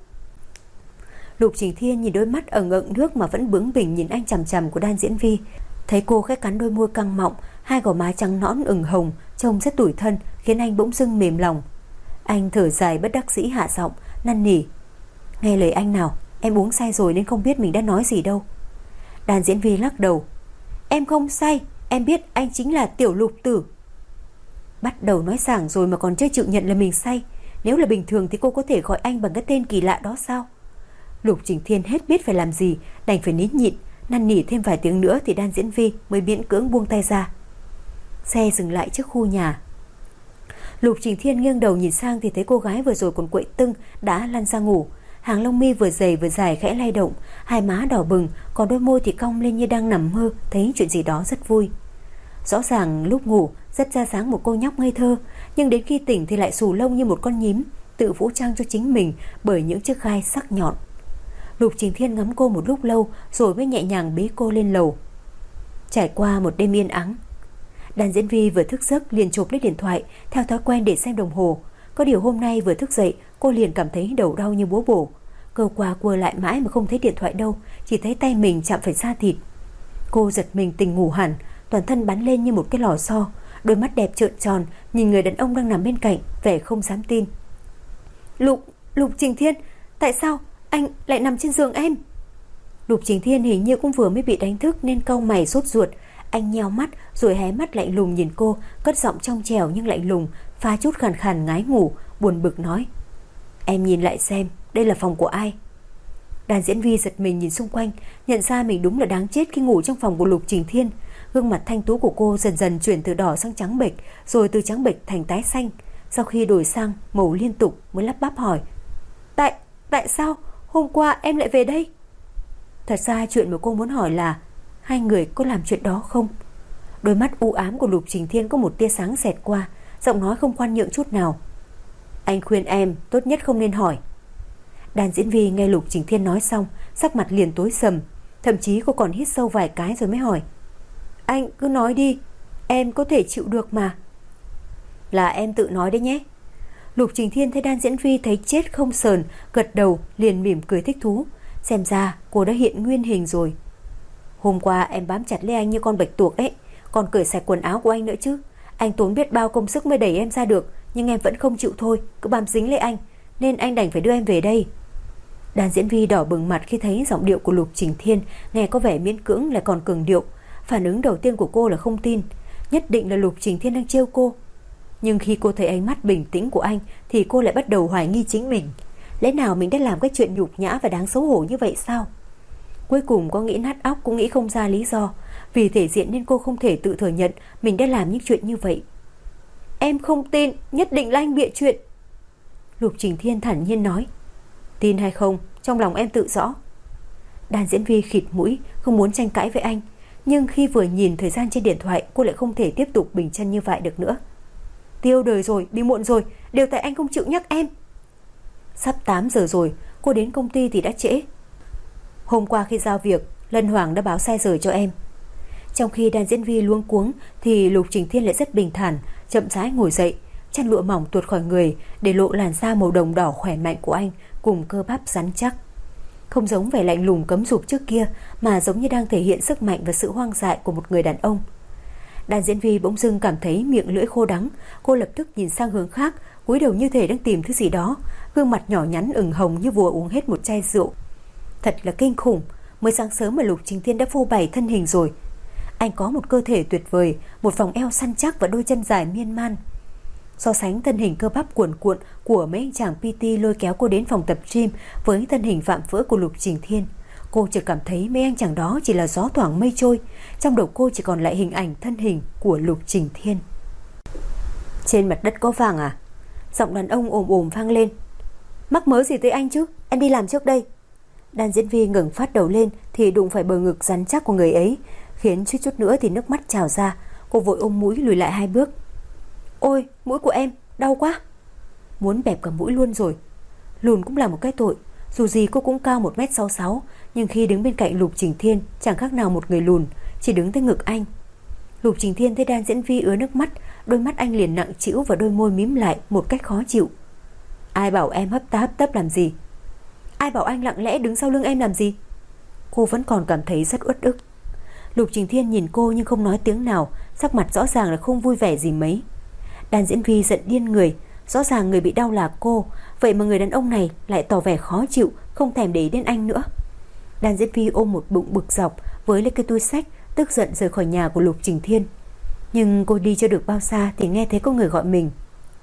Lục Trình Thiên nhìn đôi mắt ở ngợng nước mà vẫn bướng bỉnh nhìn anh chằm chằm của Đan Diễn Vi, thấy cô khẽ cắn đôi môi căng mọng, hai gò má trắng nõn ửng hồng, trông rất tủi thân, khiến anh bỗng dưng mềm lòng. Anh thở dài bất đắc dĩ hạ giọng, năn nỉ: "Nghe lời anh nào, em uống say rồi nên không biết mình đã nói gì đâu." Đàn diễn viên lắc đầu: "Em không say, em biết anh chính là Tiểu Lục Tử." Bắt đầu nói sảng rồi mà còn chưa chịu nhận là mình say. Nếu là bình thường thì cô có thể gọi anh bằng cái tên kỳ lạ đó sao? Lục Trình Thiên hết biết phải làm gì, đành phải nín nhịn, năn nỉ thêm vài tiếng nữa thì Đan Diễn Vi mới miễn cưỡng buông tay ra. Xe dừng lại trước khu nhà. Lục Trình Thiên nghiêng đầu nhìn sang thì thấy cô gái vừa rồi còn quậy tưng đã lăn ra ngủ. Hàng lông mi vừa dày vừa dài khẽ lay động, hai má đỏ bừng, còn đôi môi thì cong lên như đang nằm mơ, thấy chuyện gì đó rất vui. Rõ ràng lúc ngủ rất ra dáng một cô nhóc ngây thơ, nhưng đến khi tỉnh thì lại xù lông như một con nhím, tự vũ trang cho chính mình bởi những chiếc gai sắc nhọn. Lục Trình Thiên ngắm cô một lúc lâu rồi mới nhẹ nhàng bế cô lên lầu. Trải qua một đêm yên ắng, Đàn Diễn Vi vừa thức giấc liền chộp lấy điện thoại, theo thói quen để xem đồng hồ. Có điều hôm nay vừa thức dậy, cô liền cảm thấy đầu đau như búa bổ. Cơ qua quơ lại mãi mà không thấy điện thoại đâu, chỉ thấy tay mình chạm phải da thịt. Cô giật mình tỉnh ngủ hẳn, toàn thân bắn lên như một cái lò xo, đôi mắt đẹp trợn tròn nhìn người đàn ông đang nằm bên cạnh, vẻ không dám tin. Lục, Lục Trình Thiên, tại sao anh lại nằm trên giường em? Lục Trình Thiên hình như cũng vừa mới bị đánh thức nên cau mày sốt ruột. Anh nheo mắt rồi hé mắt lạnh lùng nhìn cô, cất giọng trong trẻo nhưng lạnh lùng, pha chút khàn khàn ngái ngủ, buồn bực nói: Em nhìn lại xem, đây là phòng của ai? Đàn Diễn Vi giật mình nhìn xung quanh, nhận ra mình đúng là đáng chết khi ngủ trong phòng của Lục Trình Thiên. Gương mặt thanh tú của cô dần dần chuyển từ đỏ sang trắng bệch, rồi từ trắng bệch thành tái xanh. Sau khi đổi sang màu liên tục mới lắp bắp hỏi: Tại, tại sao hôm qua em lại về đây? Thật ra chuyện mà cô muốn hỏi là hai người có làm chuyện đó không? Đôi mắt u ám của Lục Trình Thiên có một tia sáng xẹt qua, giọng nói không khoan nhượng chút nào: Anh khuyên em tốt nhất không nên hỏi. Đàn Diễn Vi nghe Lục Trình Thiên nói xong, sắc mặt liền tối sầm, thậm chí cô còn hít sâu vài cái rồi mới hỏi: Anh cứ nói đi, em có thể chịu được mà. Là em tự nói đấy nhé. Lục Trình Thiên thấy Đan Diễn Vi thấy chết không sờn, gật đầu liền mỉm cười thích thú. Xem ra cô đã hiện nguyên hình rồi. Hôm qua em bám chặt lấy anh như con bạch tuộc ấy, còn cởi sạch quần áo của anh nữa chứ. Anh tốn biết bao công sức mới đẩy em ra được, nhưng em vẫn không chịu thôi, cứ bám dính lấy anh, nên anh đành phải đưa em về đây. Đàn Diễn Vi đỏ bừng mặt khi thấy giọng điệu của Lục Trình Thiên nghe có vẻ miễn cưỡng lại còn cường điệu. Phản ứng đầu tiên của cô là không tin, nhất định là Lục Trình Thiên đang trêu cô. Nhưng khi cô thấy ánh mắt bình tĩnh của anh thì cô lại bắt đầu hoài nghi chính mình. Lẽ nào mình đã làm cái chuyện nhục nhã và đáng xấu hổ như vậy sao? Cuối cùng có nghĩ nát óc cũng nghĩ không ra lý do. Vì thể diện nên cô không thể tự thừa nhận mình đã làm những chuyện như vậy. Em không tin, nhất định là anh bịa chuyện. Lục Trình Thiên thản nhiên nói: Tin hay không, trong lòng em tự rõ. Đàn Diễn Vi khịt mũi, không muốn tranh cãi với anh. Nhưng khi vừa nhìn thời gian trên điện thoại, cô lại không thể tiếp tục bình chân như vậy được nữa. Tiêu đời rồi, đi muộn rồi, đều tại anh không chịu nhắc em. Sắp tám giờ rồi, cô đến công ty thì đã trễ. Hôm qua khi giao việc, Lân Hoàng đã báo sai giờ cho em. Trong khi đàn diễn viên luống cuống thì Lục Trình Thiên lại rất bình thản, chậm rãi ngồi dậy, chăn lụa mỏng tuột khỏi người để lộ làn da màu đồng đỏ khỏe mạnh của anh cùng cơ bắp rắn chắc. Không giống vẻ lạnh lùng cấm dục trước kia, mà giống như đang thể hiện sức mạnh và sự hoang dại của một người đàn ông. Đàn diễn viên bỗng dưng cảm thấy miệng lưỡi khô đắng, cô lập tức nhìn sang hướng khác, cúi đầu như thể đang tìm thứ gì đó, gương mặt nhỏ nhắn ửng hồng như vừa uống hết một chai rượu. Thật là kinh khủng, mới sáng sớm mà Lục Trình Thiên đã phô bày thân hình rồi. Anh có một cơ thể tuyệt vời, một vòng eo săn chắc và đôi chân dài miên man. So sánh thân hình cơ bắp cuồn cuộn của mấy anh chàng pê tê lôi kéo cô đến phòng tập gym với thân hình vạm vỡ của Lục Trình Thiên, cô chợt cảm thấy mấy anh chàng đó chỉ là gió thoảng mây trôi. Trong đầu cô chỉ còn lại hình ảnh thân hình của Lục Trình Thiên. Trên mặt đất có vàng à? Giọng đàn ông ồm ồm vang lên. Mắc mớ gì tới anh chứ, em đi làm trước đây. Đàn diễn viên ngẩng phát đầu lên thì đụng phải bờ ngực rắn chắc của người ấy, khiến chút chút nữa thì nước mắt trào ra. Cô vội ôm mũi lùi lại hai bước. Ôi, mũi của em, đau quá. Muốn bẹp cả mũi luôn rồi. Lùn cũng là một cái tội. Dù gì cô cũng cao một mét sáu mươi sáu, nhưng khi đứng bên cạnh Lục Trình Thiên chẳng khác nào một người lùn, chỉ đứng tới ngực anh. Lục Trình Thiên thấy đàn diễn viên ứa nước mắt, đôi mắt anh liền nặng trĩu và đôi môi mím lại một cách khó chịu. Ai bảo em hấp tá hấp tấp làm gì? Ai bảo anh lặng lẽ đứng sau lưng em làm gì? Cô vẫn còn cảm thấy rất uất ức. Lục Trình Thiên nhìn cô nhưng không nói tiếng nào, sắc mặt rõ ràng là không vui vẻ gì mấy. Đàn diễn viên giận điên người, rõ ràng người bị đau là cô, vậy mà người đàn ông này lại tỏ vẻ khó chịu, không thèm để ý đến anh nữa. Đàn diễn viên ôm một bụng bực dọc với lấy cái túi xách, tức giận rời khỏi nhà của Lục Trình Thiên. Nhưng cô đi chưa được bao xa thì nghe thấy có người gọi mình.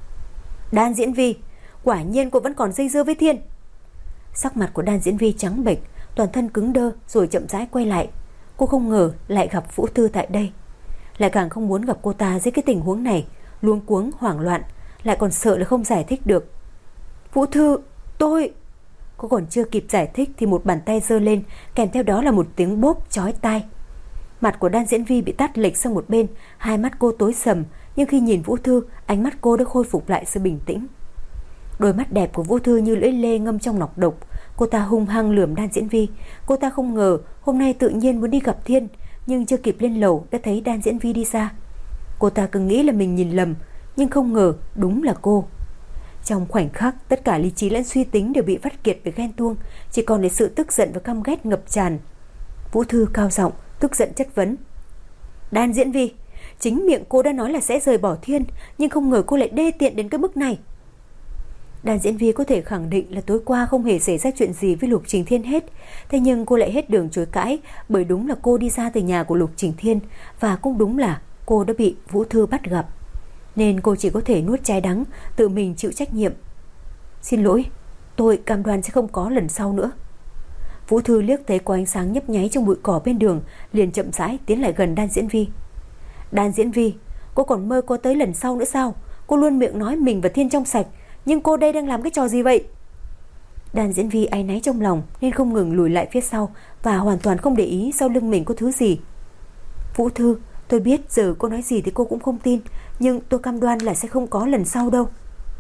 Đàn diễn viên, quả nhiên cô vẫn còn dây dưa với Thiên. Sắc mặt của đàn diễn viên trắng bệch, toàn thân cứng đơ rồi chậm rãi quay lại. Cô không ngờ lại gặp Vũ Thư tại đây, lại càng không muốn gặp cô ta dưới cái tình huống này, luống cuống hoảng loạn, lại còn sợ là không giải thích được. Vũ Thư, tôi... Cô còn chưa kịp giải thích thì một bàn tay giơ lên, kèm theo đó là một tiếng bốp chói tai. Mặt của đan diễn viên bị tát lệch sang một bên, hai mắt cô tối sầm, nhưng khi nhìn Vũ Thư, ánh mắt cô đã khôi phục lại sự bình tĩnh. Đôi mắt đẹp của Vũ Thư như lưỡi lê ngâm trong nọc độc. Cô ta hung hăng lườm đan diễn viên. Cô ta không ngờ hôm nay tự nhiên muốn đi gặp Thiên, nhưng chưa kịp lên lầu đã thấy đan diễn viên đi ra. Cô ta cứ nghĩ là mình nhìn lầm, nhưng không ngờ đúng là cô. Trong khoảnh khắc, tất cả lý trí lẫn suy tính đều bị vắt kiệt bởi ghen tuông, chỉ còn lại sự tức giận và căm ghét ngập tràn. Vũ Thư cao giọng, tức giận chất vấn. Đan diễn viên, chính miệng cô đã nói là sẽ rời bỏ Thiên, nhưng không ngờ cô lại đê tiện đến cái mức này. Đàn diễn viên có thể khẳng định là tối qua không hề xảy ra chuyện gì với Lục Trình Thiên hết. Thế nhưng cô lại hết đường chối cãi, bởi đúng là cô đi ra từ nhà của Lục Trình Thiên, và cũng đúng là cô đã bị Vũ Thư bắt gặp. Nên cô chỉ có thể nuốt trái đắng, tự mình chịu trách nhiệm. Xin lỗi, tôi cam đoan sẽ không có lần sau nữa. Vũ Thư liếc thấy có ánh sáng nhấp nháy trong bụi cỏ bên đường, liền chậm rãi tiến lại gần đan diễn viên. Đan diễn viên, cô còn mơ có tới lần sau nữa sao? Cô luôn miệng nói mình và Thiên trong sạch, nhưng cô đây đang làm cái trò gì vậy? Đàn diễn viên áy náy trong lòng nên không ngừng lùi lại phía sau và hoàn toàn không để ý sau lưng mình có thứ gì. Vũ Thư, tôi biết giờ cô nói gì thì cô cũng không tin, nhưng tôi cam đoan là sẽ không có lần sau đâu.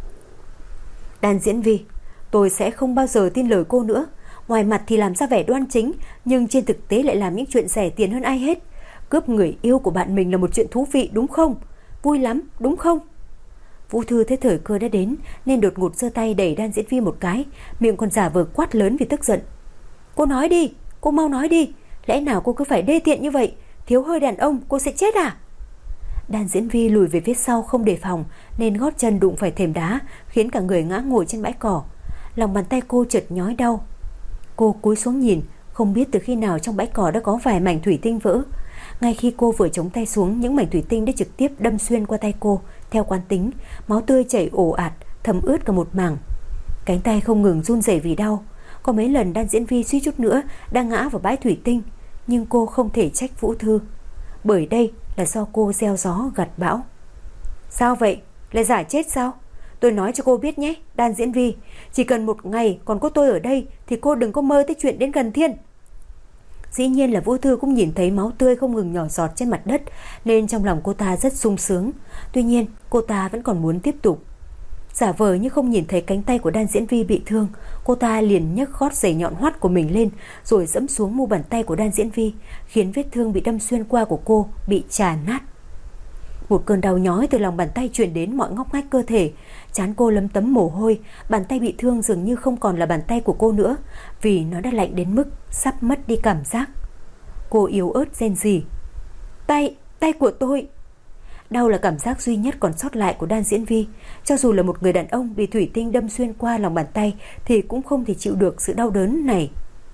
Đàn diễn viên, tôi sẽ không bao giờ tin lời cô nữa. Ngoài mặt thì làm ra vẻ đoan chính, nhưng trên thực tế lại làm những chuyện rẻ tiền hơn ai hết. Cướp người yêu của bạn mình là một chuyện thú vị đúng không? Vui lắm đúng không? Vũ Thư thấy thời cơ đã đến nên đột ngột giơ tay đẩy đan diễn viên một cái, miệng còn giả vờ quát lớn vì tức giận. Cô nói đi, cô mau nói đi, lẽ nào cô cứ phải đê tiện như vậy? Thiếu hơi đàn ông cô sẽ chết à? Đàn diễn viên lùi về phía sau không đề phòng nên gót chân đụng phải thềm đá, khiến cả người ngã ngồi trên bãi cỏ. Lòng bàn tay cô chợt nhói đau. Cô cúi xuống nhìn, không biết từ khi nào trong bãi cỏ đã có vài mảnh thủy tinh vỡ. Ngay khi cô vừa chống tay xuống, những mảnh thủy tinh đã trực tiếp đâm xuyên qua tay cô. Theo quán tính, máu tươi chảy ồ ạt, thấm ướt cả một mảng. Cánh tay không ngừng run rẩy vì đau. Có mấy lần đan diễn viên suýt chút nữa đang ngã vào bãi thủy tinh, nhưng cô không thể trách Vũ Thư, bởi đây là do cô gieo gió gặt bão. Sao vậy? Lại giả chết sao? Tôi nói cho cô biết nhé, đan diễn viên, chỉ cần một ngày còn có tôi ở đây thì cô đừng có mơ tới chuyện đến gần Thiên. Dĩ nhiên là Vũ Thư cũng nhìn thấy máu tươi không ngừng nhỏ giọt trên mặt đất, nên trong lòng cô ta rất sung sướng. Tuy nhiên cô ta vẫn còn muốn tiếp tục. Giả vờ như không nhìn thấy cánh tay của Đan Diễn Vi bị thương, cô ta liền nhấc gót giày nhọn hoắt của mình lên, rồi dẫm xuống mu bàn tay của Đan Diễn Vi, khiến vết thương bị đâm xuyên qua của cô bị chà nát. Một cơn đau nhói từ lòng bàn tay truyền đến mọi ngóc ngách cơ thể. Trán cô lấm tấm mồ hôi. Bàn tay bị thương dường như không còn là bàn tay của cô nữa, vì nó đã lạnh đến mức sắp mất đi cảm giác. Cô yếu ớt rên rỉ: Tay, tay của tôi. Đau là cảm giác duy nhất còn sót lại của Đan Diễn Vi. Cho dù là một người đàn ông bị thủy tinh đâm xuyên qua lòng bàn tay thì cũng không thể chịu được sự đau đớn này.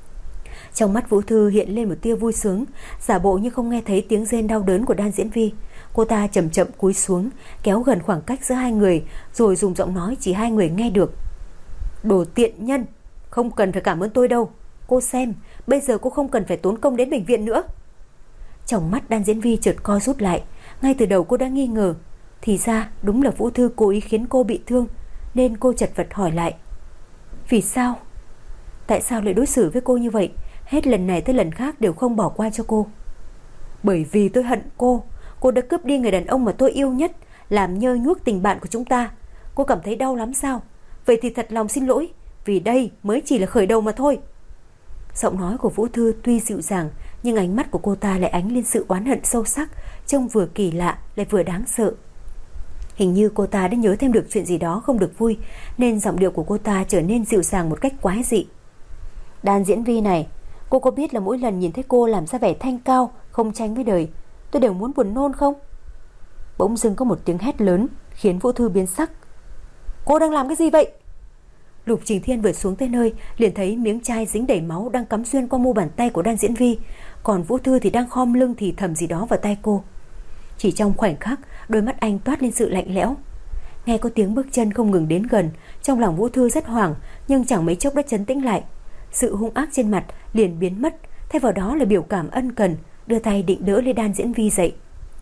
Trong mắt Vũ Thư hiện lên một tia vui sướng, giả bộ như không nghe thấy tiếng rên đau đớn của Đan Diễn Vi. Cô ta chậm chậm cúi xuống, kéo gần khoảng cách giữa hai người, rồi dùng giọng nói chỉ hai người nghe được: Đồ tiện nhân, không cần phải cảm ơn tôi đâu. Cô xem, bây giờ cô không cần phải tốn công đến bệnh viện nữa. Trong mắt Đan Diễn Vi chợt co rút lại. Ngay từ đầu cô đã nghi ngờ, thì ra đúng là Vũ Thư cố ý khiến cô bị thương, nên cô chật vật hỏi lại: Vì sao? Tại sao lại đối xử với cô như vậy? Hết lần này tới lần khác đều không bỏ qua cho cô. Bởi vì tôi hận cô. Cô đã cướp đi người đàn ông mà tôi yêu nhất, làm nhơ nhuốc tình bạn của chúng ta. Cô cảm thấy đau lắm sao? Vậy thì thật lòng xin lỗi, vì đây mới chỉ là khởi đầu mà thôi. Giọng nói của Vũ Thư tuy dịu dàng, nhưng ánh mắt của cô ta lại ánh lên sự oán hận sâu sắc, trông vừa kỳ lạ lại vừa đáng sợ. Hình như cô ta đã nhớ thêm được chuyện gì đó không được vui, nên giọng điệu của cô ta trở nên dịu dàng một cách quái dị. Đan Diễn Vi này, cô có biết là mỗi lần nhìn thấy cô làm ra vẻ thanh cao, không tranh với đời, tôi đều muốn buồn nôn không? Bỗng dưng có một tiếng hét lớn khiến Vũ Thư biến sắc. Cô đang làm cái gì vậy? Lục Trình Thiên vừa xuống tới nơi liền thấy miếng chai dính đầy máu đang cắm xuyên qua mu bàn tay của Đan Diễn Vi, còn Vũ Thư thì đang khom lưng thì thầm gì đó vào tai cô. Chỉ trong khoảnh khắc, đôi mắt anh toát lên sự lạnh lẽo. Nghe có tiếng bước chân không ngừng đến gần, trong lòng Vũ Thư rất hoảng, nhưng chẳng mấy chốc đã trấn tĩnh lại. Sự hung ác trên mặt liền biến mất, thay vào đó là biểu cảm ân cần, đưa tay định đỡ lấy Đan Diễn Vi dậy.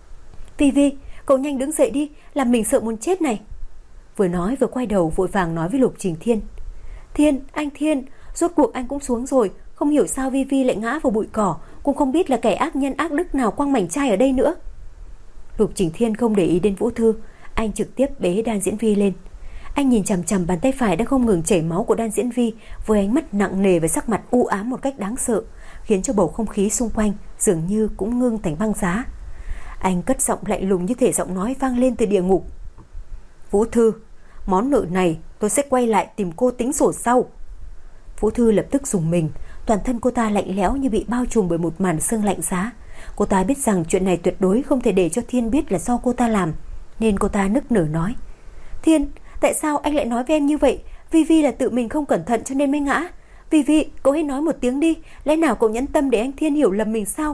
Vi Vi, cậu nhanh đứng dậy đi, làm mình sợ muốn chết này. Vừa nói vừa quay đầu vội vàng nói với Lục Trình Thiên. Thiên, anh Thiên, rốt cuộc anh cũng xuống rồi. Không hiểu sao Vi Vi lại ngã vào bụi cỏ, cũng không biết là kẻ ác nhân ác đức nào quăng mảnh chai ở đây nữa. Lục Trình Thiên không để ý đến Vũ Thư, anh trực tiếp bế Đan Diễn Vi lên. Anh nhìn chằm chằm bàn tay phải đang không ngừng chảy máu của Đan Diễn Vi với ánh mắt nặng nề và sắc mặt u ám một cách đáng sợ, khiến cho bầu không khí xung quanh dường như cũng ngưng thành băng giá. Anh cất giọng lạnh lùng như thể giọng nói vang lên từ địa ngục. Vũ Thư, món nợ này tôi sẽ quay lại tìm cô tính sổ sau. Vũ Thư lập tức rùng mình, toàn thân cô ta lạnh lẽo như bị bao trùm bởi một màn sương lạnh giá. Cô ta biết rằng chuyện này tuyệt đối không thể để cho Thiên biết là do cô ta làm, nên cô ta nức nở nói. Thiên, tại sao anh lại nói với em như vậy? Vi Vi là tự mình không cẩn thận cho nên mới ngã. Vi Vi, cậu hãy nói một tiếng đi, lẽ nào cậu nhẫn tâm để anh Thiên hiểu lầm mình sao?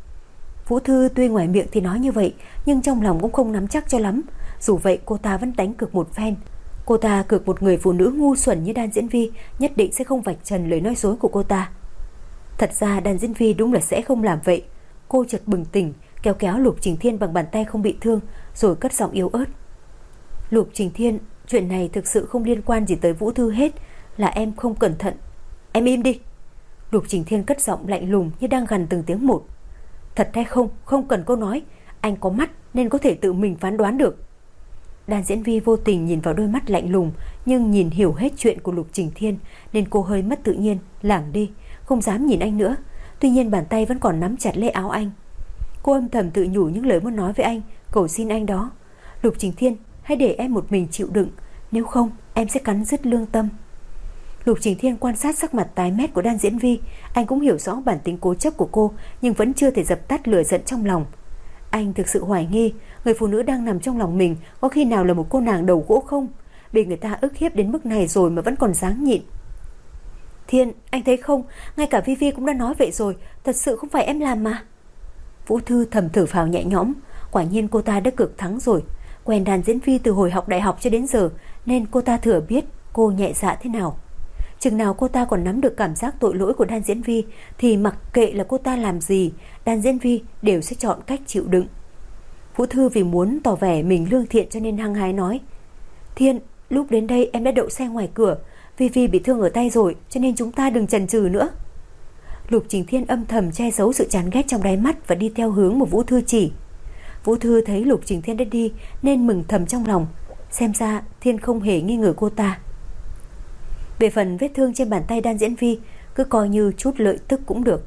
Vũ Thư tuy ngoài miệng thì nói như vậy, nhưng trong lòng cũng không nắm chắc cho lắm. Dù vậy cô ta vẫn đánh cược một phen. Cô ta cược một người phụ nữ ngu xuẩn như Đan Diễn Vi nhất định sẽ không vạch trần lời nói dối của cô ta. Thật ra Đan Diễn Vi đúng là sẽ không làm vậy. Cô chợt bừng tỉnh, kéo kéo Lục Trình Thiên bằng bàn tay không bị thương, rồi cất giọng yếu ớt. Lục Trình Thiên, chuyện này thực sự không liên quan gì tới Vũ Thư hết, là em không cẩn thận. Em im đi. Lục Trình Thiên cất giọng lạnh lùng như đang gằn từng tiếng một. Thật hay không, không cần cô nói, anh có mắt nên có thể tự mình phán đoán được. Đan Diễn Vi vô tình nhìn vào đôi mắt lạnh lùng, nhưng nhìn hiểu hết chuyện của Lục Trình Thiên nên cô hơi mất tự nhiên, lảng đi, không dám nhìn anh nữa. Tuy nhiên bàn tay vẫn còn nắm chặt lấy áo anh. Cô âm thầm tự nhủ những lời muốn nói với anh, cầu xin anh đó. Lục Trình Thiên, hãy để em một mình chịu đựng, nếu không em sẽ cắn rứt lương tâm. Lục Trình Thiên quan sát sắc mặt tái mét của Đan Diễn Vi. Anh cũng hiểu rõ bản tính cố chấp của cô, nhưng vẫn chưa thể dập tắt lửa giận trong lòng. Anh thực sự hoài nghi người phụ nữ đang nằm trong lòng mình có khi nào là một cô nàng đầu gỗ không, bị người ta ức hiếp đến mức này rồi mà vẫn còn dáng nhịn. Thiên, anh thấy không, ngay cả Vi Vi cũng đã nói vậy rồi, thật sự không phải em làm mà. Vũ Thư thầm thở phào nhẹ nhõm. Quả nhiên cô ta đã cược thắng rồi. Quen Đan Diễn Vi từ hồi học đại học cho đến giờ, nên cô ta thừa biết cô nhẹ dạ thế nào. Chừng nào cô ta còn nắm được cảm giác tội lỗi của Đan Diễn Vi thì mặc kệ là cô ta làm gì, Đan Diễn Vi đều sẽ chọn cách chịu đựng. Vũ Thư vì muốn tỏ vẻ mình lương thiện cho nên hăng hái nói. Thiên, lúc đến đây em đã đậu xe ngoài cửa, Vi Vi bị thương ở tay rồi, cho nên chúng ta đừng chần chừ nữa. Lục Trình Thiên âm thầm che giấu sự chán ghét trong đáy mắt và đi theo hướng mà Vũ Thư chỉ. Vũ Thư thấy Lục Trình Thiên đã đi nên mừng thầm trong lòng, xem ra Thiên không hề nghi ngờ cô ta. Về phần vết thương trên bàn tay Đan Diễn Vi, cứ coi như chút lợi tức cũng được.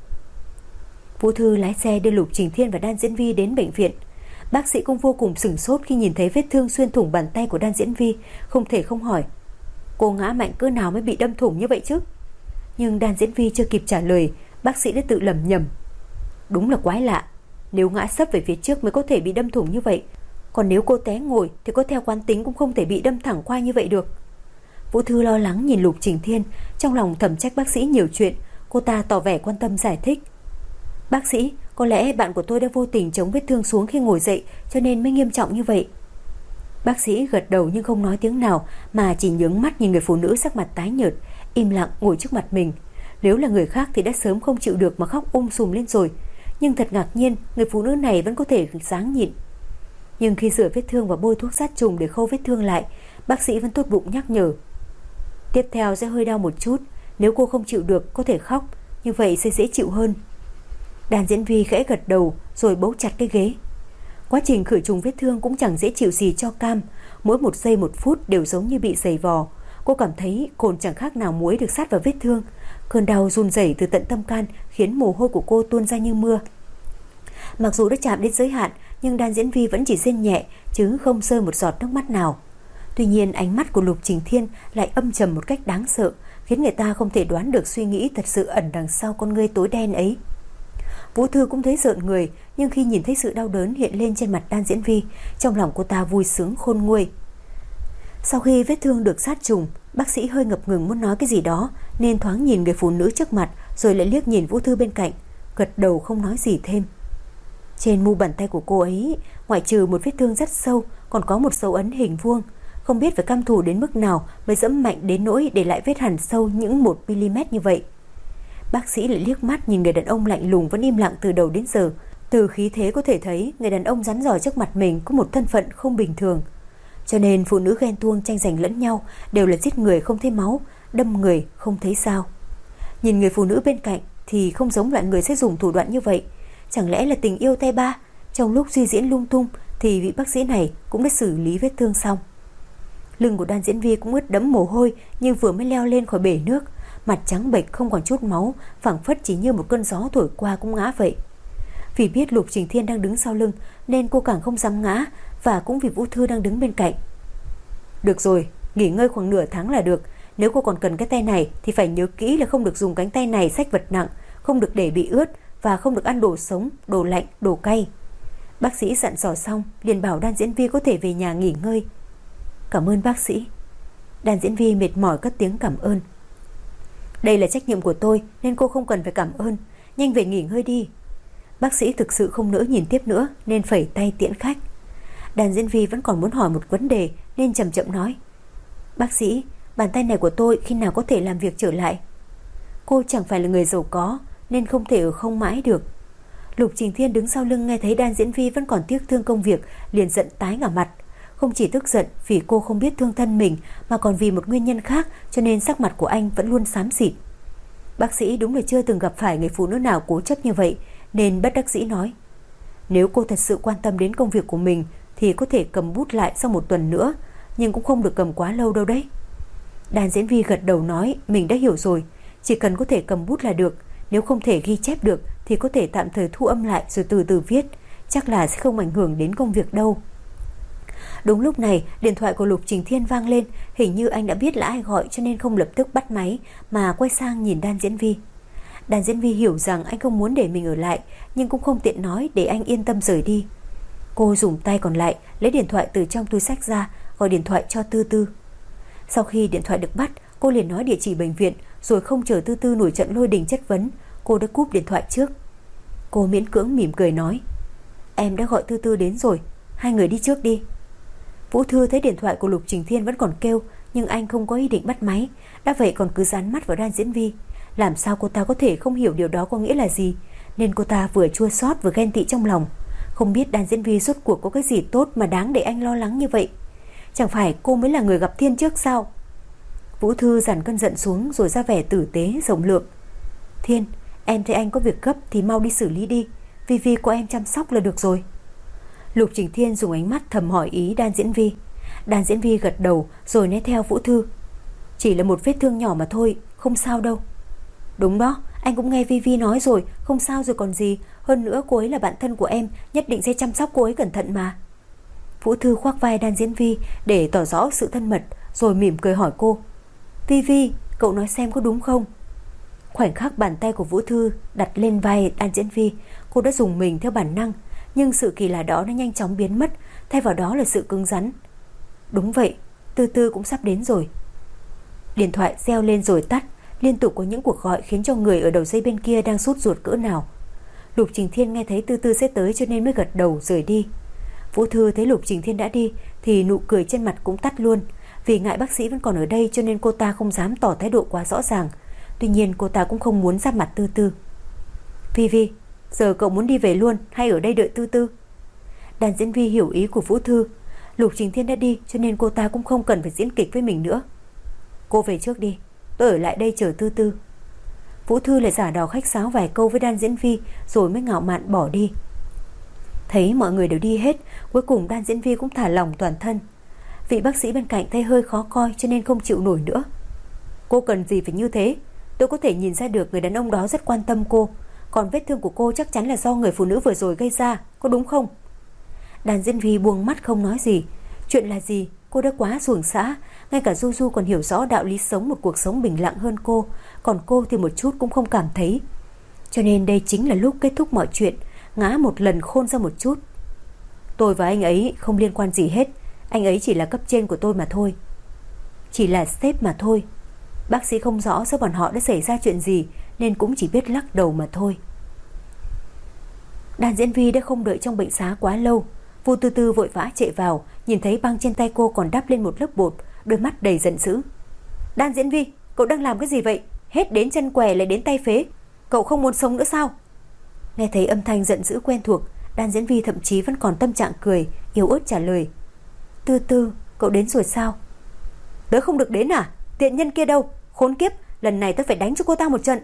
Vũ Thư lái xe đưa Lục Trình Thiên và Đan Diễn Vi đến bệnh viện. Bác sĩ cũng vô cùng sửng sốt khi nhìn thấy vết thương xuyên thủng bàn tay của Đan Diễn Vi, không thể không hỏi: cô ngã mạnh cỡ nào mới bị đâm thủng như vậy chứ? Nhưng Đan Diễn Vi chưa kịp trả lời, bác sĩ đã tự lẩm nhẩm: đúng là quái lạ, nếu ngã sấp về phía trước mới có thể bị đâm thủng như vậy, còn nếu cô té ngồi thì có theo quán tính cũng không thể bị đâm thẳng qua như vậy được. Vũ Thư lo lắng nhìn Lục Trình Thiên, trong lòng thầm trách bác sĩ nhiều chuyện. Cô ta tỏ vẻ quan tâm giải thích: bác sĩ, có lẽ bạn của tôi đã vô tình chống vết thương xuống khi ngồi dậy, cho nên mới nghiêm trọng như vậy. Bác sĩ gật đầu nhưng không nói tiếng nào, mà chỉ nhướng mắt nhìn người phụ nữ sắc mặt tái nhợt, im lặng ngồi trước mặt mình. Nếu là người khác thì đã sớm không chịu được mà khóc um sùm lên rồi, nhưng thật ngạc nhiên, người phụ nữ này vẫn có thể dáng nhịn. Nhưng khi rửa vết thương và bôi thuốc sát trùng để khâu vết thương lại, bác sĩ vẫn tốt bụng nhắc nhở: tiếp theo sẽ hơi đau một chút, nếu cô không chịu được có thể khóc, như vậy sẽ dễ chịu hơn. Đan Diễn Vi khẽ gật đầu rồi bấu chặt cái ghế. Quá trình khử trùng vết thương cũng chẳng dễ chịu gì cho Cam, mỗi một giây một phút đều giống như bị giày vò. Cô cảm thấy cồn chẳng khác nào muối được sát vào vết thương. Cơn đau run rẩy từ tận tâm can khiến mồ hôi của cô tuôn ra như mưa. Mặc dù đã chạm đến giới hạn, nhưng Đan Diễn Vi vẫn chỉ rên nhẹ chứ không rơi một giọt nước mắt nào. Tuy nhiên ánh mắt của Lục Trình Thiên lại âm trầm một cách đáng sợ, khiến người ta không thể đoán được suy nghĩ thật sự ẩn đằng sau con ngươi tối đen ấy. Vũ Thư cũng thấy rợn người, nhưng khi nhìn thấy sự đau đớn hiện lên trên mặt Đan Diễn Vi, trong lòng cô ta vui sướng khôn nguôi. Sau khi vết thương được sát trùng, bác sĩ hơi ngập ngừng muốn nói cái gì đó, nên thoáng nhìn người phụ nữ trước mặt rồi lại liếc nhìn Vũ Thư bên cạnh, gật đầu không nói gì thêm. Trên mu bàn tay của cô ấy, ngoại trừ một vết thương rất sâu, còn có một dấu ấn hình vuông. Không biết phải căm thù đến mức nào mới dẫm mạnh đến nỗi để lại vết hằn sâu những một mi-li-mét như vậy. Bác sĩ lại liếc mắt nhìn người đàn ông lạnh lùng vẫn im lặng từ đầu đến giờ. Từ khí thế có thể thấy người đàn ông rắn rỏi trước mặt mình có một thân phận không bình thường. Cho nên phụ nữ ghen tuông tranh giành lẫn nhau đều là giết người không thấy máu, đâm người không thấy sao. Nhìn người phụ nữ bên cạnh thì không giống loại người sẽ dùng thủ đoạn như vậy. Chẳng lẽ là tình yêu tay ba? Trong lúc suy diễn lung tung thì vị bác sĩ này cũng đã xử lý vết thương xong. Lưng của Đan Diễn Vi cũng ướt đẫm mồ hôi như vừa mới leo lên khỏi bể nước, mặt trắng bệch không còn chút máu, phảng phất chỉ như một cơn gió thổi qua cũng ngã vậy. Vì biết Lục Trình Thiên đang đứng sau lưng nên cô càng không dám ngã, và cũng vì Vũ Thư đang đứng bên cạnh. Được rồi, nghỉ ngơi khoảng nửa tháng là được. Nếu cô còn cần cái tay này thì phải nhớ kỹ là không được dùng cánh tay này xách vật nặng, không được để bị ướt và không được ăn đồ sống, đồ lạnh, đồ cay. Bác sĩ dặn dò xong liền bảo Đan Diễn Vi có thể về nhà nghỉ ngơi. Cảm ơn bác sĩ. Đan Diễn Vi mệt mỏi cất tiếng cảm ơn. Đây là trách nhiệm của tôi nên cô không cần phải cảm ơn. Nhanh về nghỉ ngơi đi. Bác sĩ thực sự không nỡ nhìn tiếp nữa nên phẩy tay tiễn khách. Đan Diễn Vi vẫn còn muốn hỏi một vấn đề nên chậm chậm nói: bác sĩ, bàn tay này của tôi khi nào có thể làm việc trở lại? Cô chẳng phải là người giàu có nên không thể ở không mãi được. Lục Trình Thiên đứng sau lưng nghe thấy Đan Diễn Vi vẫn còn tiếc thương công việc, liền giận tái cả mặt. Không chỉ tức giận vì cô không biết thương thân mình, mà còn vì một nguyên nhân khác, cho nên sắc mặt của anh vẫn luôn xám xịt. Bác sĩ đúng là chưa từng gặp phải người phụ nữ nào cố chấp như vậy, nên bất đắc dĩ nói: nếu cô thật sự quan tâm đến công việc của mình thì có thể cầm bút lại sau một tuần nữa, nhưng cũng không được cầm quá lâu đâu đấy. Đan Diễn Vi gật đầu nói mình đã hiểu rồi, chỉ cần có thể cầm bút là được. Nếu không thể ghi chép được thì có thể tạm thời thu âm lại rồi từ từ viết, chắc là sẽ không ảnh hưởng đến công việc đâu. Đúng lúc này điện thoại của Lục Trình Thiên vang lên. Hình như anh đã biết là ai gọi cho nên không lập tức bắt máy, mà quay sang nhìn Đan Diễn Vi. Đan Diễn Vi hiểu rằng anh không muốn để mình ở lại, nhưng cũng không tiện nói để anh yên tâm rời đi. Cô dùng tay còn lại lấy điện thoại từ trong túi xách ra, gọi điện thoại cho Tư Tư. Sau khi điện thoại được bắt, cô liền nói địa chỉ bệnh viện, rồi không chờ Tư Tư nổi trận lôi đình chất vấn, cô đã cúp điện thoại trước. Cô miễn cưỡng mỉm cười nói: em đã gọi Tư Tư đến rồi, hai người đi trước đi. Vũ Thư thấy điện thoại của Lục Trình Thiên vẫn còn kêu, nhưng anh không có ý định bắt máy. Đã vậy còn cứ dán mắt vào Đan Diễn Vi. Làm sao cô ta có thể không hiểu điều đó có nghĩa là gì, nên cô ta vừa chua xót vừa ghen tị trong lòng. Không biết Đan Diễn Vi rốt cuộc có cái gì tốt mà đáng để anh lo lắng như vậy. Chẳng phải cô mới là người gặp Thiên trước sao? Vũ Thư dằn cơn giận xuống rồi ra vẻ tử tế rộng lượng: Thiên, Em thấy anh có việc gấp thì mau đi xử lý đi, Vi Vi của em chăm sóc là được rồi. Lục Trình Thiên dùng ánh mắt thầm hỏi ý Đan Diễn Vi. Đan Diễn Vi gật đầu rồi né theo Vũ Thư. Chỉ là một vết thương nhỏ mà thôi, không sao đâu. Đúng đó, anh cũng nghe Vi Vi nói rồi, không sao rồi còn gì. Hơn nữa cô ấy là bạn thân của em, nhất định sẽ chăm sóc cô ấy cẩn thận mà. Vũ Thư khoác vai Đan Diễn Vi để tỏ rõ sự thân mật, rồi mỉm cười hỏi cô. Vi Vi, cậu nói xem có đúng không? Khoảnh khắc bàn tay của Vũ Thư đặt lên vai Đan Diễn Vi, cô đã dùng mình theo bản năng. Nhưng sự kỳ lạ đó nó nhanh chóng biến mất, thay vào đó là sự cứng rắn. Đúng vậy, Tư Tư cũng sắp đến rồi. Điện thoại reo lên rồi tắt, liên tục có những cuộc gọi khiến cho người ở đầu dây bên kia đang sốt ruột cỡ nào. Lục Trình Thiên nghe thấy Tư Tư sẽ tới cho nên mới gật đầu rời đi. Vũ Thư thấy Lục Trình Thiên đã đi thì nụ cười trên mặt cũng tắt luôn. Vì ngại bác sĩ vẫn còn ở đây cho nên cô ta không dám tỏ thái độ quá rõ ràng. Tuy nhiên cô ta cũng không muốn giáp mặt Tư Tư. Vi Vi, giờ cậu muốn đi về luôn hay ở đây đợi Tư Tư? Đàn Diễn Vi hiểu ý của Vũ Thư. Lục Trình Thiên đã đi cho nên cô ta cũng không cần phải diễn kịch với mình nữa. Cô về trước đi, tôi ở lại đây chờ Tư Tư. Vũ Thư lại giả đò khách sáo vài câu với Đan Diễn Vi rồi mới ngạo mạn bỏ đi. Thấy mọi người đều đi hết, cuối cùng Đan Diễn Vi cũng thả lỏng toàn thân. Vị bác sĩ bên cạnh thấy hơi khó coi cho nên không chịu nổi nữa. Cô cần gì phải như thế? Tôi có thể nhìn ra được người đàn ông đó rất quan tâm cô. Còn vết thương của cô chắc chắn là do người phụ nữ vừa rồi gây ra, có đúng không? Đan Diễn Vi buông mắt không nói gì. Chuyện là gì? Cô đã quá xuồng xã. Ngay cả Du Du còn hiểu rõ đạo lý sống một cuộc sống bình lặng hơn cô. Còn cô thì một chút cũng không cảm thấy. Cho nên đây chính là lúc kết thúc mọi chuyện. Ngã một lần khôn ra một chút. Tôi và anh ấy không liên quan gì hết. Anh ấy chỉ là cấp trên của tôi mà thôi. Chỉ là sếp mà thôi. Bác sĩ không rõ giữa bọn họ đã xảy ra chuyện gì nên cũng chỉ biết lắc đầu mà thôi. Đan Diễn Vi đã không đợi trong bệnh xá quá lâu. Vu Tư Tư vội vã chạy vào, nhìn thấy băng trên tay cô còn đắp lên một lớp bột, đôi mắt đầy giận dữ. Đan Diễn Vi, cậu đang làm cái gì vậy? Hết đến chân què lại đến tay phế. Cậu không muốn sống nữa sao? Nghe thấy âm thanh giận dữ quen thuộc, Đan Diễn Vi thậm chí vẫn còn tâm trạng cười, yếu ớt trả lời. Tư Tư, cậu đến rồi sao? Tớ không được đến à? Tiện nhân kia đâu? Khốn kiếp, lần này tớ phải đánh cho cô ta một trận.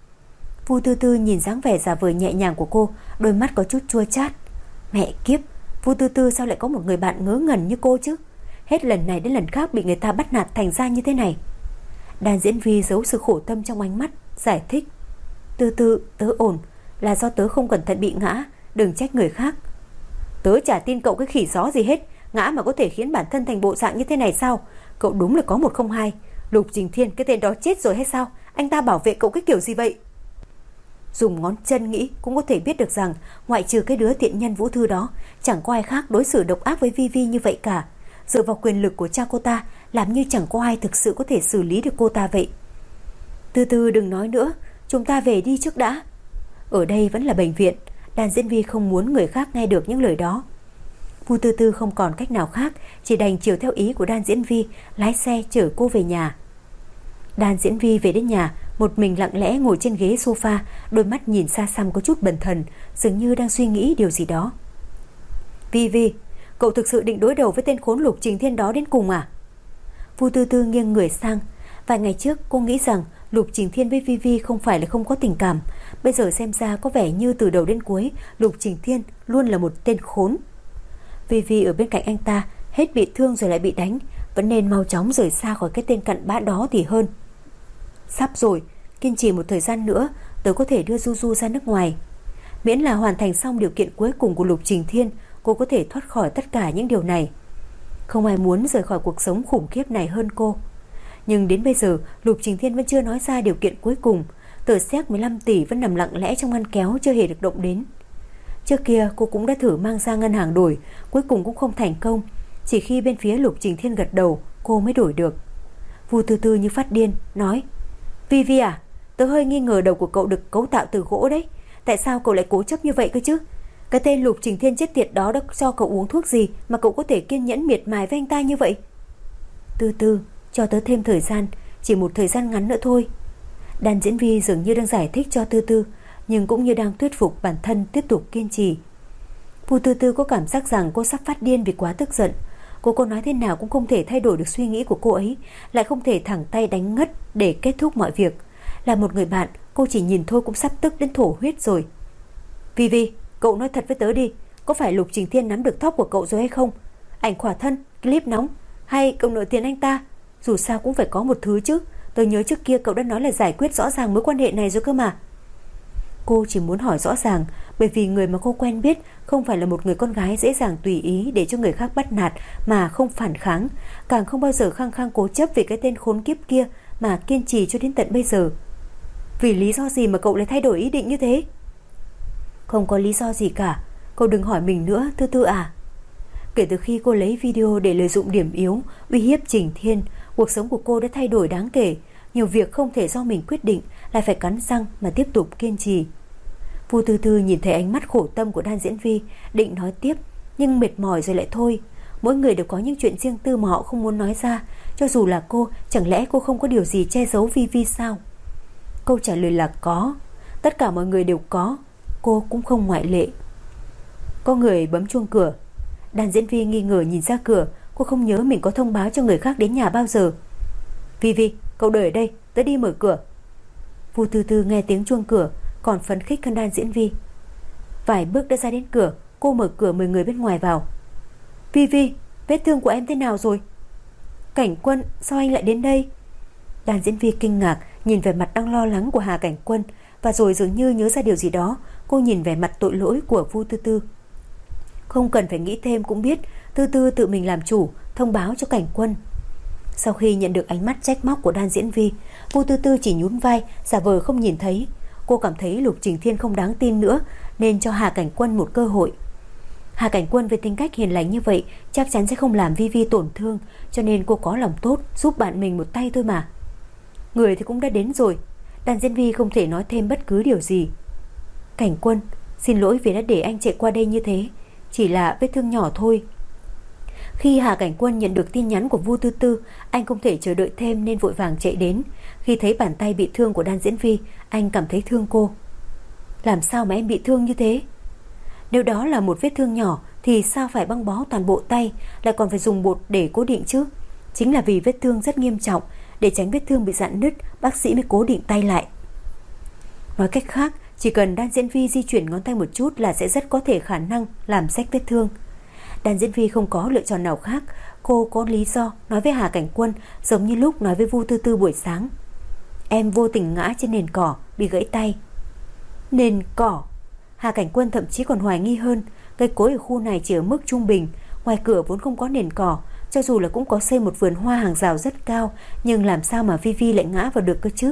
Vu Tư Tư nhìn dáng vẻ giả vờ nhẹ nhàng của cô, đôi mắt có chút chua chát. Mẹ kiếp, Vu Tư Tư sao lại có một người bạn ngớ ngẩn như cô chứ? Hết lần này đến lần khác bị người ta bắt nạt thành ra như thế này. Đan Diễn Vi giấu sự khổ tâm trong ánh mắt, giải thích. Tư Tư, tớ ổn, là do tớ không cẩn thận bị ngã, đừng trách người khác. Tớ chả tin cậu cái khỉ gió gì hết. Ngã mà có thể khiến bản thân thành bộ dạng như thế này sao? Cậu đúng là có một không hai. Lục Trình Thiên cái tên đó chết rồi hay sao? Anh ta bảo vệ cậu cái kiểu gì vậy? Dùng ngón chân nghĩ cũng có thể biết được rằng ngoại trừ cái đứa tiện nhân Vũ Thư đó, chẳng có ai khác đối xử độc ác với Vi Vi như vậy cả. Dựa vào quyền lực của cha cô ta, làm như chẳng có ai thực sự có thể xử lý được cô ta vậy. Từ từ đừng nói nữa, chúng ta về đi trước đã. Ở đây vẫn là bệnh viện. Đan Diễn Vi không muốn người khác nghe được những lời đó. Vu Tư Tư không còn cách nào khác, chỉ đành chiều theo ý của Đan Diễn Vi, lái xe chở cô về nhà. Đan Diễn Vi về đến nhà, một mình lặng lẽ ngồi trên ghế sofa, đôi mắt nhìn xa xăm có chút bần thần, dường như đang suy nghĩ điều gì đó. Vi Vi, cậu thực sự định đối đầu với tên khốn Lục Trình Thiên đó đến cùng à? Vu Tư Tư nghiêng người sang. Vài ngày trước cô nghĩ rằng Lục Trình Thiên với Vi Vi không phải là không có tình cảm. Bây giờ xem ra có vẻ như từ đầu đến cuối Lục Trình Thiên luôn là một tên khốn. Vi Vi ở bên cạnh anh ta, hết bị thương rồi lại bị đánh, vẫn nên mau chóng rời xa khỏi cái tên cặn bã đó thì hơn. Sắp rồi, kiên trì một thời gian nữa, tớ có thể đưa Du Du ra nước ngoài. Miễn là hoàn thành xong điều kiện cuối cùng của Lục Trình Thiên, cô có thể thoát khỏi tất cả những điều này. Không ai muốn rời khỏi cuộc sống khủng khiếp này hơn cô. Nhưng đến bây giờ Lục Trình Thiên vẫn chưa nói ra điều kiện cuối cùng. Tờ séc mười lăm tỷ vẫn nằm lặng lẽ trong ngăn kéo, chưa hề được động đến. Trước kia cô cũng đã thử mang ra ngân hàng đổi, cuối cùng cũng không thành công. Chỉ khi bên phía Lục Trình Thiên gật đầu, cô mới đổi được. Vu Tư Tư như phát điên nói: Vi Vi à, tớ hơi nghi ngờ đầu của cậu được cấu tạo từ gỗ đấy. Tại sao cậu lại cố chấp như vậy cơ chứ? Cái tên Lục Trình Thiên chết tiệt đó đã cho cậu uống thuốc gì mà cậu có thể kiên nhẫn miệt mài với anh ta như vậy? Tư Tư, cho tớ thêm thời gian, chỉ một thời gian ngắn nữa thôi. Đan Diễn Vi dường như đang giải thích cho Tư Tư, nhưng cũng như đang thuyết phục bản thân tiếp tục kiên trì. Vu Tư Tư có cảm giác rằng cô sắp phát điên vì quá tức giận. Cô có nói thế nào cũng không thể thay đổi được suy nghĩ của cô ấy, lại không thể thẳng tay đánh ngất để kết thúc mọi việc. Là một người bạn, Cô chỉ nhìn thôi cũng sắp tức đến thổ huyết rồi. Vi Vi, cậu nói thật với tớ đi, có phải Lục Trình Thiên nắm được tóc của cậu rồi hay không? Ảnh khỏa thân, clip nóng, hay cậu nợ tiền anh ta? Dù sao cũng phải có một thứ chứ. Tớ nhớ trước kia cậu đã nói là giải quyết rõ ràng mối quan hệ này rồi cơ mà. Cô chỉ muốn hỏi rõ ràng, bởi vì người mà cô quen biết không phải là một người con gái dễ dàng tùy ý để cho người khác bắt nạt mà không phản kháng, càng không bao giờ khăng khăng cố chấp về cái tên khốn kiếp kia mà kiên trì cho đến tận bây giờ. Vì lý do gì mà cậu lại thay đổi ý định như thế? Không có lý do gì cả, cậu đừng hỏi mình nữa, Tư Tư à. Kể từ khi cô lấy video để lợi dụng điểm yếu uy hiếp Trình Thiên, cuộc sống của cô đã thay đổi đáng kể. Nhiều việc không thể do mình quyết định, lại phải cắn răng mà tiếp tục kiên trì. Vu Tư Tư nhìn thấy ánh mắt khổ tâm của Đan Diễn Vi, định nói tiếp nhưng mệt mỏi rồi lại thôi. Mỗi người đều có những chuyện riêng tư mà họ không muốn nói ra. Cho dù là cô, chẳng lẽ cô không có điều gì che giấu Vi Vi sao? Câu trả lời là có. Tất cả mọi người đều có, cô cũng không ngoại lệ. Có người bấm chuông cửa. Đan Diễn Vi nghi ngờ nhìn ra cửa. Cô không nhớ mình có thông báo cho người khác đến nhà bao giờ. Vi Vi, cậu đợi ở đây, tớ đi mở cửa. Vu Tư Tư nghe tiếng chuông cửa còn phấn khích hơn Đan Diễn Vi. Vài bước đã ra đến cửa, cô mở cửa mời người bên ngoài vào. Vi Vi, vết thương của em thế nào rồi? Cảnh Quân, sao anh lại đến đây? Đan Diễn Vi kinh ngạc nhìn vẻ mặt đang lo lắng của Hà Cảnh Quân, và rồi dường như nhớ ra điều gì đó, cô nhìn vẻ mặt tội lỗi của Vu Tư Tư. Không cần phải nghĩ thêm cũng biết Tư Tư tự mình làm chủ, thông báo cho Cảnh Quân. Sau khi nhận được ánh mắt trách móc của Đan Diễn Vi, Vu Tư Tư chỉ nhún vai, giả vờ không nhìn thấy. Cô cảm thấy Lục Trình Thiên không đáng tin nữa, nên cho Hà Cảnh Quân một cơ hội. Hà Cảnh Quân với tính cách hiền lành như vậy chắc chắn sẽ không làm Vi Vi tổn thương, cho nên cô có lòng tốt giúp bạn mình một tay thôi mà. Người thì cũng đã đến rồi. Đan Diễn Vi không thể nói thêm bất cứ điều gì. Cảnh Quân, xin lỗi vì đã để anh chạy qua đây như thế, chỉ là vết thương nhỏ thôi. Khi Hà Cảnh Quân nhận được tin nhắn của Vu Tư Tư, anh không thể chờ đợi thêm nên vội vàng chạy đến. Khi thấy bàn tay bị thương của Đan Diễn Vi, anh cảm thấy thương cô. Làm sao mà em bị thương như thế? Nếu đó là một vết thương nhỏ thì sao phải băng bó toàn bộ tay, lại còn phải dùng bột để cố định chứ? Chính là vì vết thương rất nghiêm trọng, để tránh vết thương bị rạn nứt, bác sĩ mới cố định tay lại. Nói cách khác, chỉ cần Đan Diễn Vi di chuyển ngón tay một chút là sẽ rất có thể khả năng làm rách vết thương. Đan Diễn Vi không có lựa chọn nào khác. Cô có lý do nói với Hà Cảnh Quân giống như lúc nói với Vu Tư Tư buổi sáng. Em vô tình ngã trên nền cỏ, bị gãy tay. Nền cỏ? Hà Cảnh Quân thậm chí còn hoài nghi hơn. Cây cối ở khu này chỉ ở mức trung bình, ngoài cửa vốn không có nền cỏ. Cho dù là cũng có xây một vườn hoa hàng rào rất cao, nhưng làm sao mà Vi Vi lại ngã vào được cơ chứ?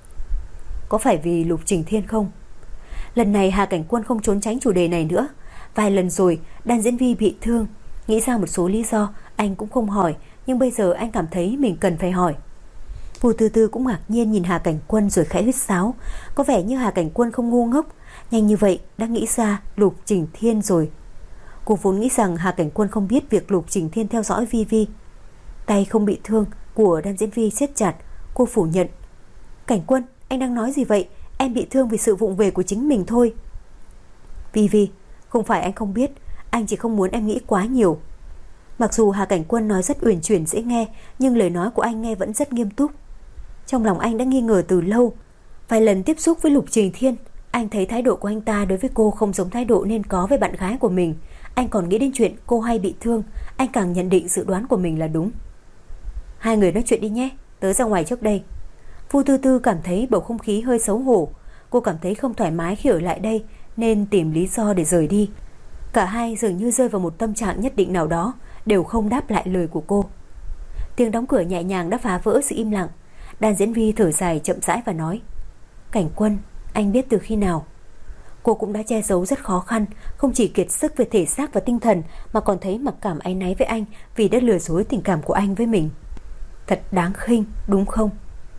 Có phải vì Lục Trình Thiên không? Lần này Hà Cảnh Quân không trốn tránh chủ đề này nữa. Vài lần rồi Đan Diễn Vi bị thương, nghĩ ra một số lý do anh cũng không hỏi, nhưng bây giờ anh cảm thấy mình cần phải hỏi. Vu Tư Tư cũng ngạc nhiên nhìn Hà Cảnh Quân rồi khẽ huýt sáo. Có vẻ như Hà Cảnh Quân không ngu ngốc, nhanh như vậy đã nghĩ ra Lục Trình Thiên rồi. Cô vốn nghĩ rằng Hà Cảnh Quân không biết việc Lục Trình Thiên theo dõi Vi Vi. Tay không bị thương của Đan Diễn Vi siết chặt. Cô phủ nhận. Cảnh Quân, anh đang nói gì vậy? Em bị thương vì sự vụng về của chính mình thôi. Vi Vi, không phải anh không biết, anh chỉ không muốn em nghĩ quá nhiều. Mặc dù Hà Cảnh Quân nói rất uyển chuyển dễ nghe, nhưng lời nói của anh nghe vẫn rất nghiêm túc. Trong lòng anh đã nghi ngờ từ lâu. Vài lần tiếp xúc với Lục Trình Thiên, anh thấy thái độ của anh ta đối với cô không giống thái độ nên có với bạn gái của mình. Anh còn nghĩ đến chuyện cô hay bị thương. Anh càng nhận định dự đoán của mình là đúng. Hai người nói chuyện đi nhé, tớ ra ngoài trước đây. Vu Tư Tư cảm thấy bầu không khí hơi xấu hổ. Cô cảm thấy không thoải mái khi ở lại đây, nên tìm lý do để rời đi. Cả hai dường như rơi vào một tâm trạng nhất định nào đó, đều không đáp lại lời của cô. Tiếng đóng cửa nhẹ nhàng đã phá vỡ sự im lặng. Đan Diễn Vi thở dài chậm rãi và nói: Cảnh Quân, anh biết từ khi nào? Cô cũng đã che giấu rất khó khăn, không chỉ kiệt sức về thể xác và tinh thần, mà còn thấy mặc cảm áy náy với anh vì đã lừa dối tình cảm của anh với mình. Thật đáng khinh, đúng không?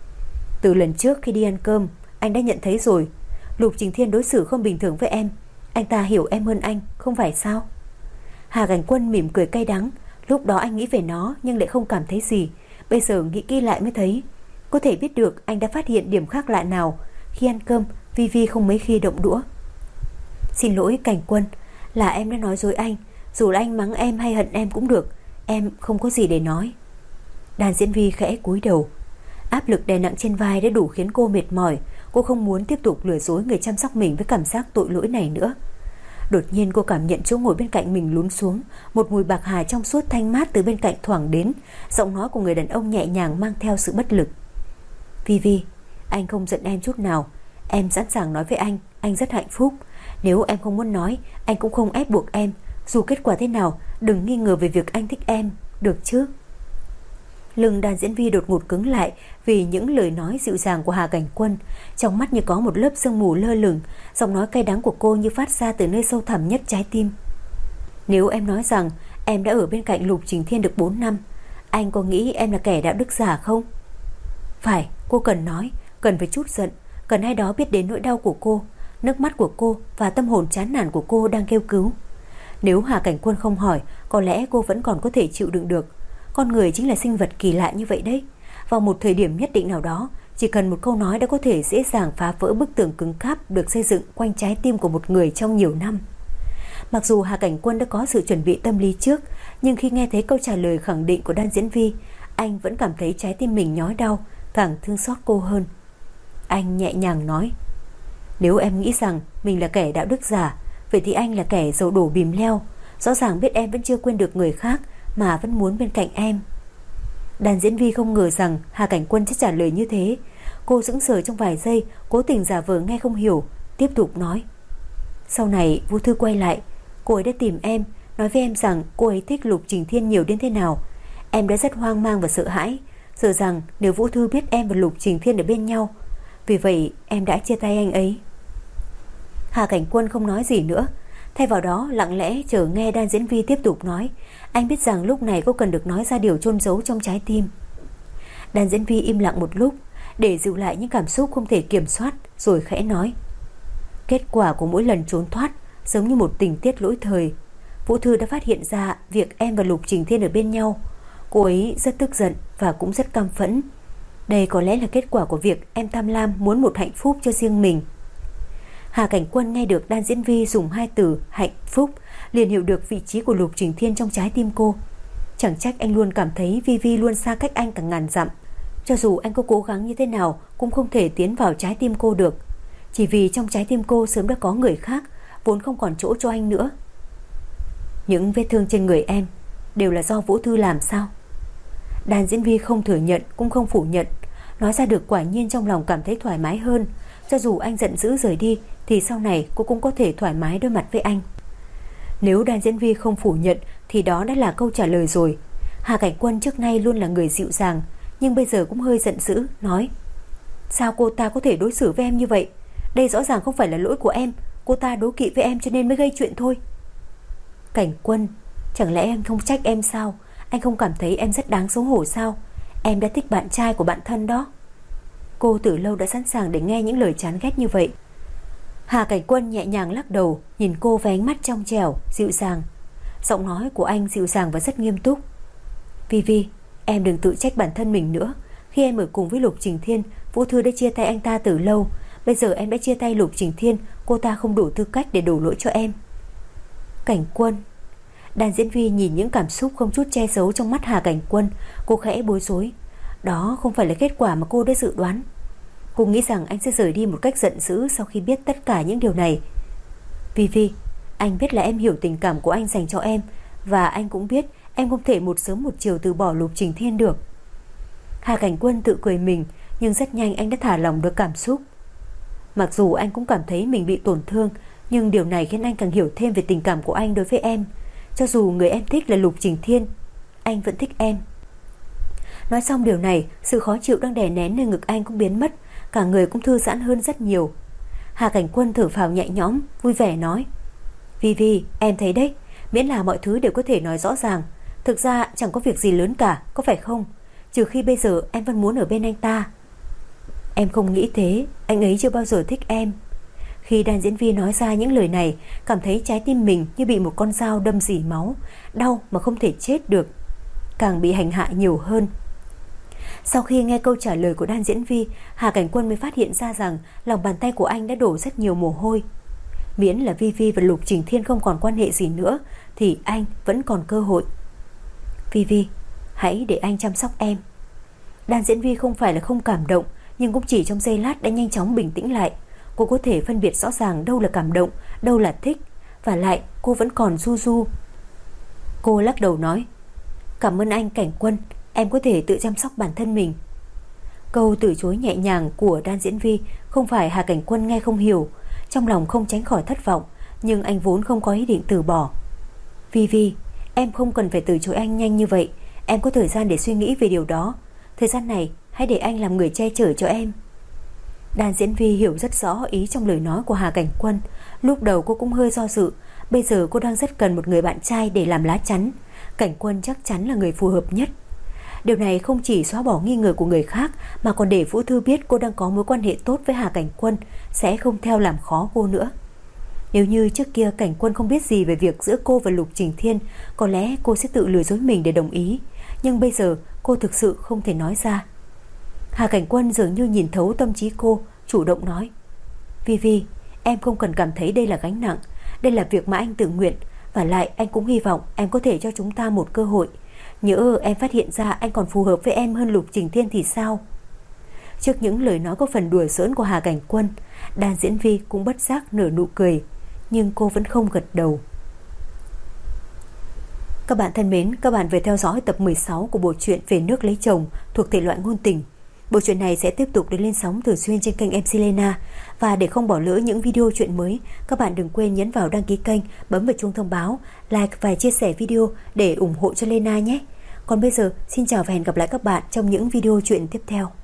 Từ lần trước khi đi ăn cơm, anh đã nhận thấy rồi. Lục Trình Thiên đối xử không bình thường với em. Anh ta hiểu em hơn anh, không phải sao? Hà Cảnh Quân mỉm cười cay đắng. Lúc đó anh nghĩ về nó nhưng lại không cảm thấy gì. Bây giờ nghĩ kỹ lại mới thấy. Có thể biết được anh đã phát hiện điểm khác lạ nào. Khi ăn cơm, Vi Vi không mấy khi động đũa. Xin lỗi Cảnh Quân, là em đã nói dối anh. Dù là anh mắng em hay hận em cũng được, em không có gì để nói. Đan Diễn Vi khẽ cúi đầu. Áp lực đè nặng trên vai đã đủ khiến cô mệt mỏi. Cô không muốn tiếp tục lừa dối người chăm sóc mình với cảm giác tội lỗi này nữa. Đột nhiên cô cảm nhận chỗ ngồi bên cạnh mình lún xuống. Một mùi bạc hà trong suốt thanh mát từ bên cạnh thoảng đến. Giọng nói của người đàn ông nhẹ nhàng mang theo sự bất lực. Vivi, anh không giận em chút nào. Em sẵn sàng nói với anh, anh rất hạnh phúc. Nếu em không muốn nói, anh cũng không ép buộc em. Dù kết quả thế nào, đừng nghi ngờ về việc anh thích em, được chứ? Lưng đàn diễn viên đột ngột cứng lại vì những lời nói dịu dàng của Hà Cảnh Quân. Trong mắt như có một lớp sương mù lơ lửng. Giọng nói cay đắng của cô như phát ra từ nơi sâu thẳm nhất trái tim. Nếu em nói rằng em đã ở bên cạnh Lục Trình Thiên được bốn năm, anh có nghĩ em là kẻ đạo đức giả không? Phải, cô cần nói, cần phải chút giận, cần ai đó biết đến nỗi đau của cô, nước mắt của cô và tâm hồn chán nản của cô đang kêu cứu. Nếu Hà Cảnh Quân không hỏi, có lẽ cô vẫn còn có thể chịu đựng được. Con người chính là sinh vật kỳ lạ như vậy đấy. Vào một thời điểm nhất định nào đó, chỉ cần một câu nói đã có thể dễ dàng phá vỡ bức tường cứng cáp được xây dựng quanh trái tim của một người trong nhiều năm. Mặc dù Hà Cảnh Quân đã có sự chuẩn bị tâm lý trước, nhưng khi nghe thấy câu trả lời khẳng định của Đan Diễn Vi, anh vẫn cảm thấy trái tim mình nhói đau, càng thương xót cô hơn. Anh nhẹ nhàng nói: Nếu em nghĩ rằng mình là kẻ đạo đức giả, vậy thì anh là kẻ dầu đổ bìm leo. Rõ ràng biết em vẫn chưa quên được người khác mà vẫn muốn bên cạnh em. Đàn Diễn Vi không ngờ rằng Hà Cảnh Quân sẽ trả lời như thế. Cô sững sờ trong vài giây, cố tình giả vờ nghe không hiểu, tiếp tục nói: Sau này Vũ Thư quay lại, cô ấy đã tìm em, nói với em rằng cô ấy thích Lục Trình Thiên nhiều đến thế nào. Em đã rất hoang mang và sợ hãi, sợ rằng nếu Vũ Thư biết em và Lục Trình Thiên ở bên nhau, vì vậy em đã chia tay anh ấy. Hà Cảnh Quân không nói gì nữa, thay vào đó lặng lẽ chờ nghe Đan Diễn Vi tiếp tục nói. Anh biết rằng lúc này cô cần được nói ra điều chôn giấu trong trái tim. Đan Diễn Vi im lặng một lúc để dịu lại những cảm xúc không thể kiểm soát, rồi khẽ nói: Kết quả của mỗi lần trốn thoát giống như một tình tiết lỗi thời. Vũ Thư đã phát hiện ra việc em và Lục Trình Thiên ở bên nhau. Cô ấy rất tức giận và cũng rất căm phẫn. Đây có lẽ là kết quả của việc em tham lam muốn một hạnh phúc cho riêng mình. Hà Cảnh Quân nghe được Đan Diễn Vi dùng hai từ hạnh phúc, liền hiểu được vị trí của Lục Trình Thiên trong trái tim cô. Chẳng trách anh luôn cảm thấy Vi Vi luôn xa cách anh cả ngàn dặm. Cho dù anh có cố gắng như thế nào cũng không thể tiến vào trái tim cô được. Chỉ vì trong trái tim cô sớm đã có người khác, vốn không còn chỗ cho anh nữa. Những vết thương trên người em đều là do Vũ Thư làm sao? Đan Diễn Vi không thừa nhận cũng không phủ nhận. Nói ra được quả nhiên trong lòng cảm thấy thoải mái hơn. Cho dù anh giận dữ rời đi thì sau này cô cũng có thể thoải mái đối mặt với anh. Nếu Đan Diễn Vi không phủ nhận thì đó đã là câu trả lời rồi. Hà Cảnh Quân trước nay luôn là người dịu dàng, nhưng bây giờ cũng hơi giận dữ, nói: Sao cô ta có thể đối xử với em như vậy? Đây rõ ràng không phải là lỗi của em. Cô ta đố kỵ với em cho nên mới gây chuyện thôi. Cảnh Quân, chẳng lẽ anh không trách em sao? Anh không cảm thấy em rất đáng xấu hổ sao? Em đã thích bạn trai của bạn thân đó. Cô từ lâu đã sẵn sàng để nghe những lời chán ghét như vậy. Hà Cảnh Quân nhẹ nhàng lắc đầu, nhìn cô với ánh mắt trong trẻo, dịu dàng. Giọng nói của anh dịu dàng và rất nghiêm túc. Vi Vi, em đừng tự trách bản thân mình nữa. Khi em ở cùng với Lục Trình Thiên, Vũ Thư đã chia tay anh ta từ lâu. Bây giờ em đã chia tay Lục Trình Thiên, cô ta không đủ tư cách để đổ lỗi cho em. Cảnh Quân. Đàn Diễn Vi nhìn những cảm xúc không chút che giấu trong mắt Hà Cảnh Quân. Cô khẽ bối rối. Đó không phải là kết quả mà cô đã dự đoán. Cô nghĩ rằng anh sẽ rời đi một cách giận dữ sau khi biết tất cả những điều này. Vi Vi, anh biết là em hiểu tình cảm của anh dành cho em, và anh cũng biết em không thể một sớm một chiều từ bỏ Lục Trình Thiên được. Hà Cảnh Quân tự cười mình, nhưng rất nhanh anh đã thả lỏng được cảm xúc. Mặc dù anh cũng cảm thấy mình bị tổn thương, nhưng điều này khiến anh càng hiểu thêm về tình cảm của anh đối với em. Cho dù người em thích là Lục Trình Thiên, anh vẫn thích em. Nói xong điều này, sự khó chịu đang đè nén nơi ngực anh cũng biến mất, cả người cũng thư giãn hơn rất nhiều. Hà Cảnh Quân thở phào nhẹ nhõm, vui vẻ nói: Vi Vi, em thấy đấy, miễn là mọi thứ đều có thể nói rõ ràng. Thực ra chẳng có việc gì lớn cả, có phải không? Trừ khi bây giờ em vẫn muốn ở bên anh ta. Em không nghĩ thế, anh ấy chưa bao giờ thích em. Khi Đan Diễn Vi nói ra những lời này, cảm thấy trái tim mình như bị một con dao đâm rỉ máu, đau mà không thể chết được, càng bị hành hạ nhiều hơn. Sau khi nghe câu trả lời của Đan Diễn Vi, Hà Cảnh Quân mới phát hiện ra rằng lòng bàn tay của anh đã đổ rất nhiều mồ hôi. Miễn là Vi Vi và Lục Trình Thiên không còn quan hệ gì nữa thì anh vẫn còn cơ hội. Vi Vi, hãy để anh chăm sóc em. Đan Diễn Vi không phải là không cảm động, nhưng cũng chỉ trong giây lát đã nhanh chóng bình tĩnh lại. Cô có thể phân biệt rõ ràng đâu là cảm động, đâu là thích. Và lại cô vẫn còn du du. Cô lắc đầu nói: Cảm ơn anh Cảnh Quân, em có thể tự chăm sóc bản thân mình. Câu từ chối nhẹ nhàng của Đan Diễn Vi không phải Hà Cảnh Quân nghe không hiểu. Trong lòng không tránh khỏi thất vọng, nhưng anh vốn không có ý định từ bỏ. Vi Vi, em không cần phải từ chối anh nhanh như vậy. Em có thời gian để suy nghĩ về điều đó. Thời gian này hãy để anh làm người che chở cho em. Đan Diễn Vi hiểu rất rõ ý trong lời nói của Hà Cảnh Quân. Lúc đầu cô cũng hơi do dự. Bây giờ cô đang rất cần một người bạn trai để làm lá chắn. Cảnh Quân chắc chắn là người phù hợp nhất. Điều này không chỉ xóa bỏ nghi ngờ của người khác, mà còn để Vũ Thư biết cô đang có mối quan hệ tốt với Hà Cảnh Quân, sẽ không theo làm khó cô nữa. Nếu như trước kia Cảnh Quân không biết gì về việc giữa cô và Lục Trình Thiên, có lẽ cô sẽ tự lừa dối mình để đồng ý. Nhưng bây giờ cô thực sự không thể nói ra. Hà Cảnh Quân dường như nhìn thấu tâm trí cô, chủ động nói: Vi Vi, em không cần cảm thấy đây là gánh nặng. Đây là việc mà anh tự nguyện. Và lại anh cũng hy vọng em có thể cho chúng ta một cơ hội. Nhỡ em phát hiện ra anh còn phù hợp với em hơn Lục Trình Thiên thì sao? Trước những lời nói có phần đùa giỡn của Hà Cảnh Quân, Đan Diễn Vi cũng bất giác nở nụ cười. Nhưng cô vẫn không gật đầu. Các bạn thân mến, các bạn vừa theo dõi tập mười sáu của bộ truyện Về Nước Lấy Chồng thuộc thể loại ngôn tình. Bộ truyện này sẽ tiếp tục được lên sóng thường xuyên trên kênh em xê Lena. Và để không bỏ lỡ những video truyện mới, các bạn đừng quên nhấn vào đăng ký kênh, bấm vào chuông thông báo, like và chia sẻ video để ủng hộ cho Lena nhé. Còn bây giờ, xin chào và hẹn gặp lại các bạn trong những video truyện tiếp theo.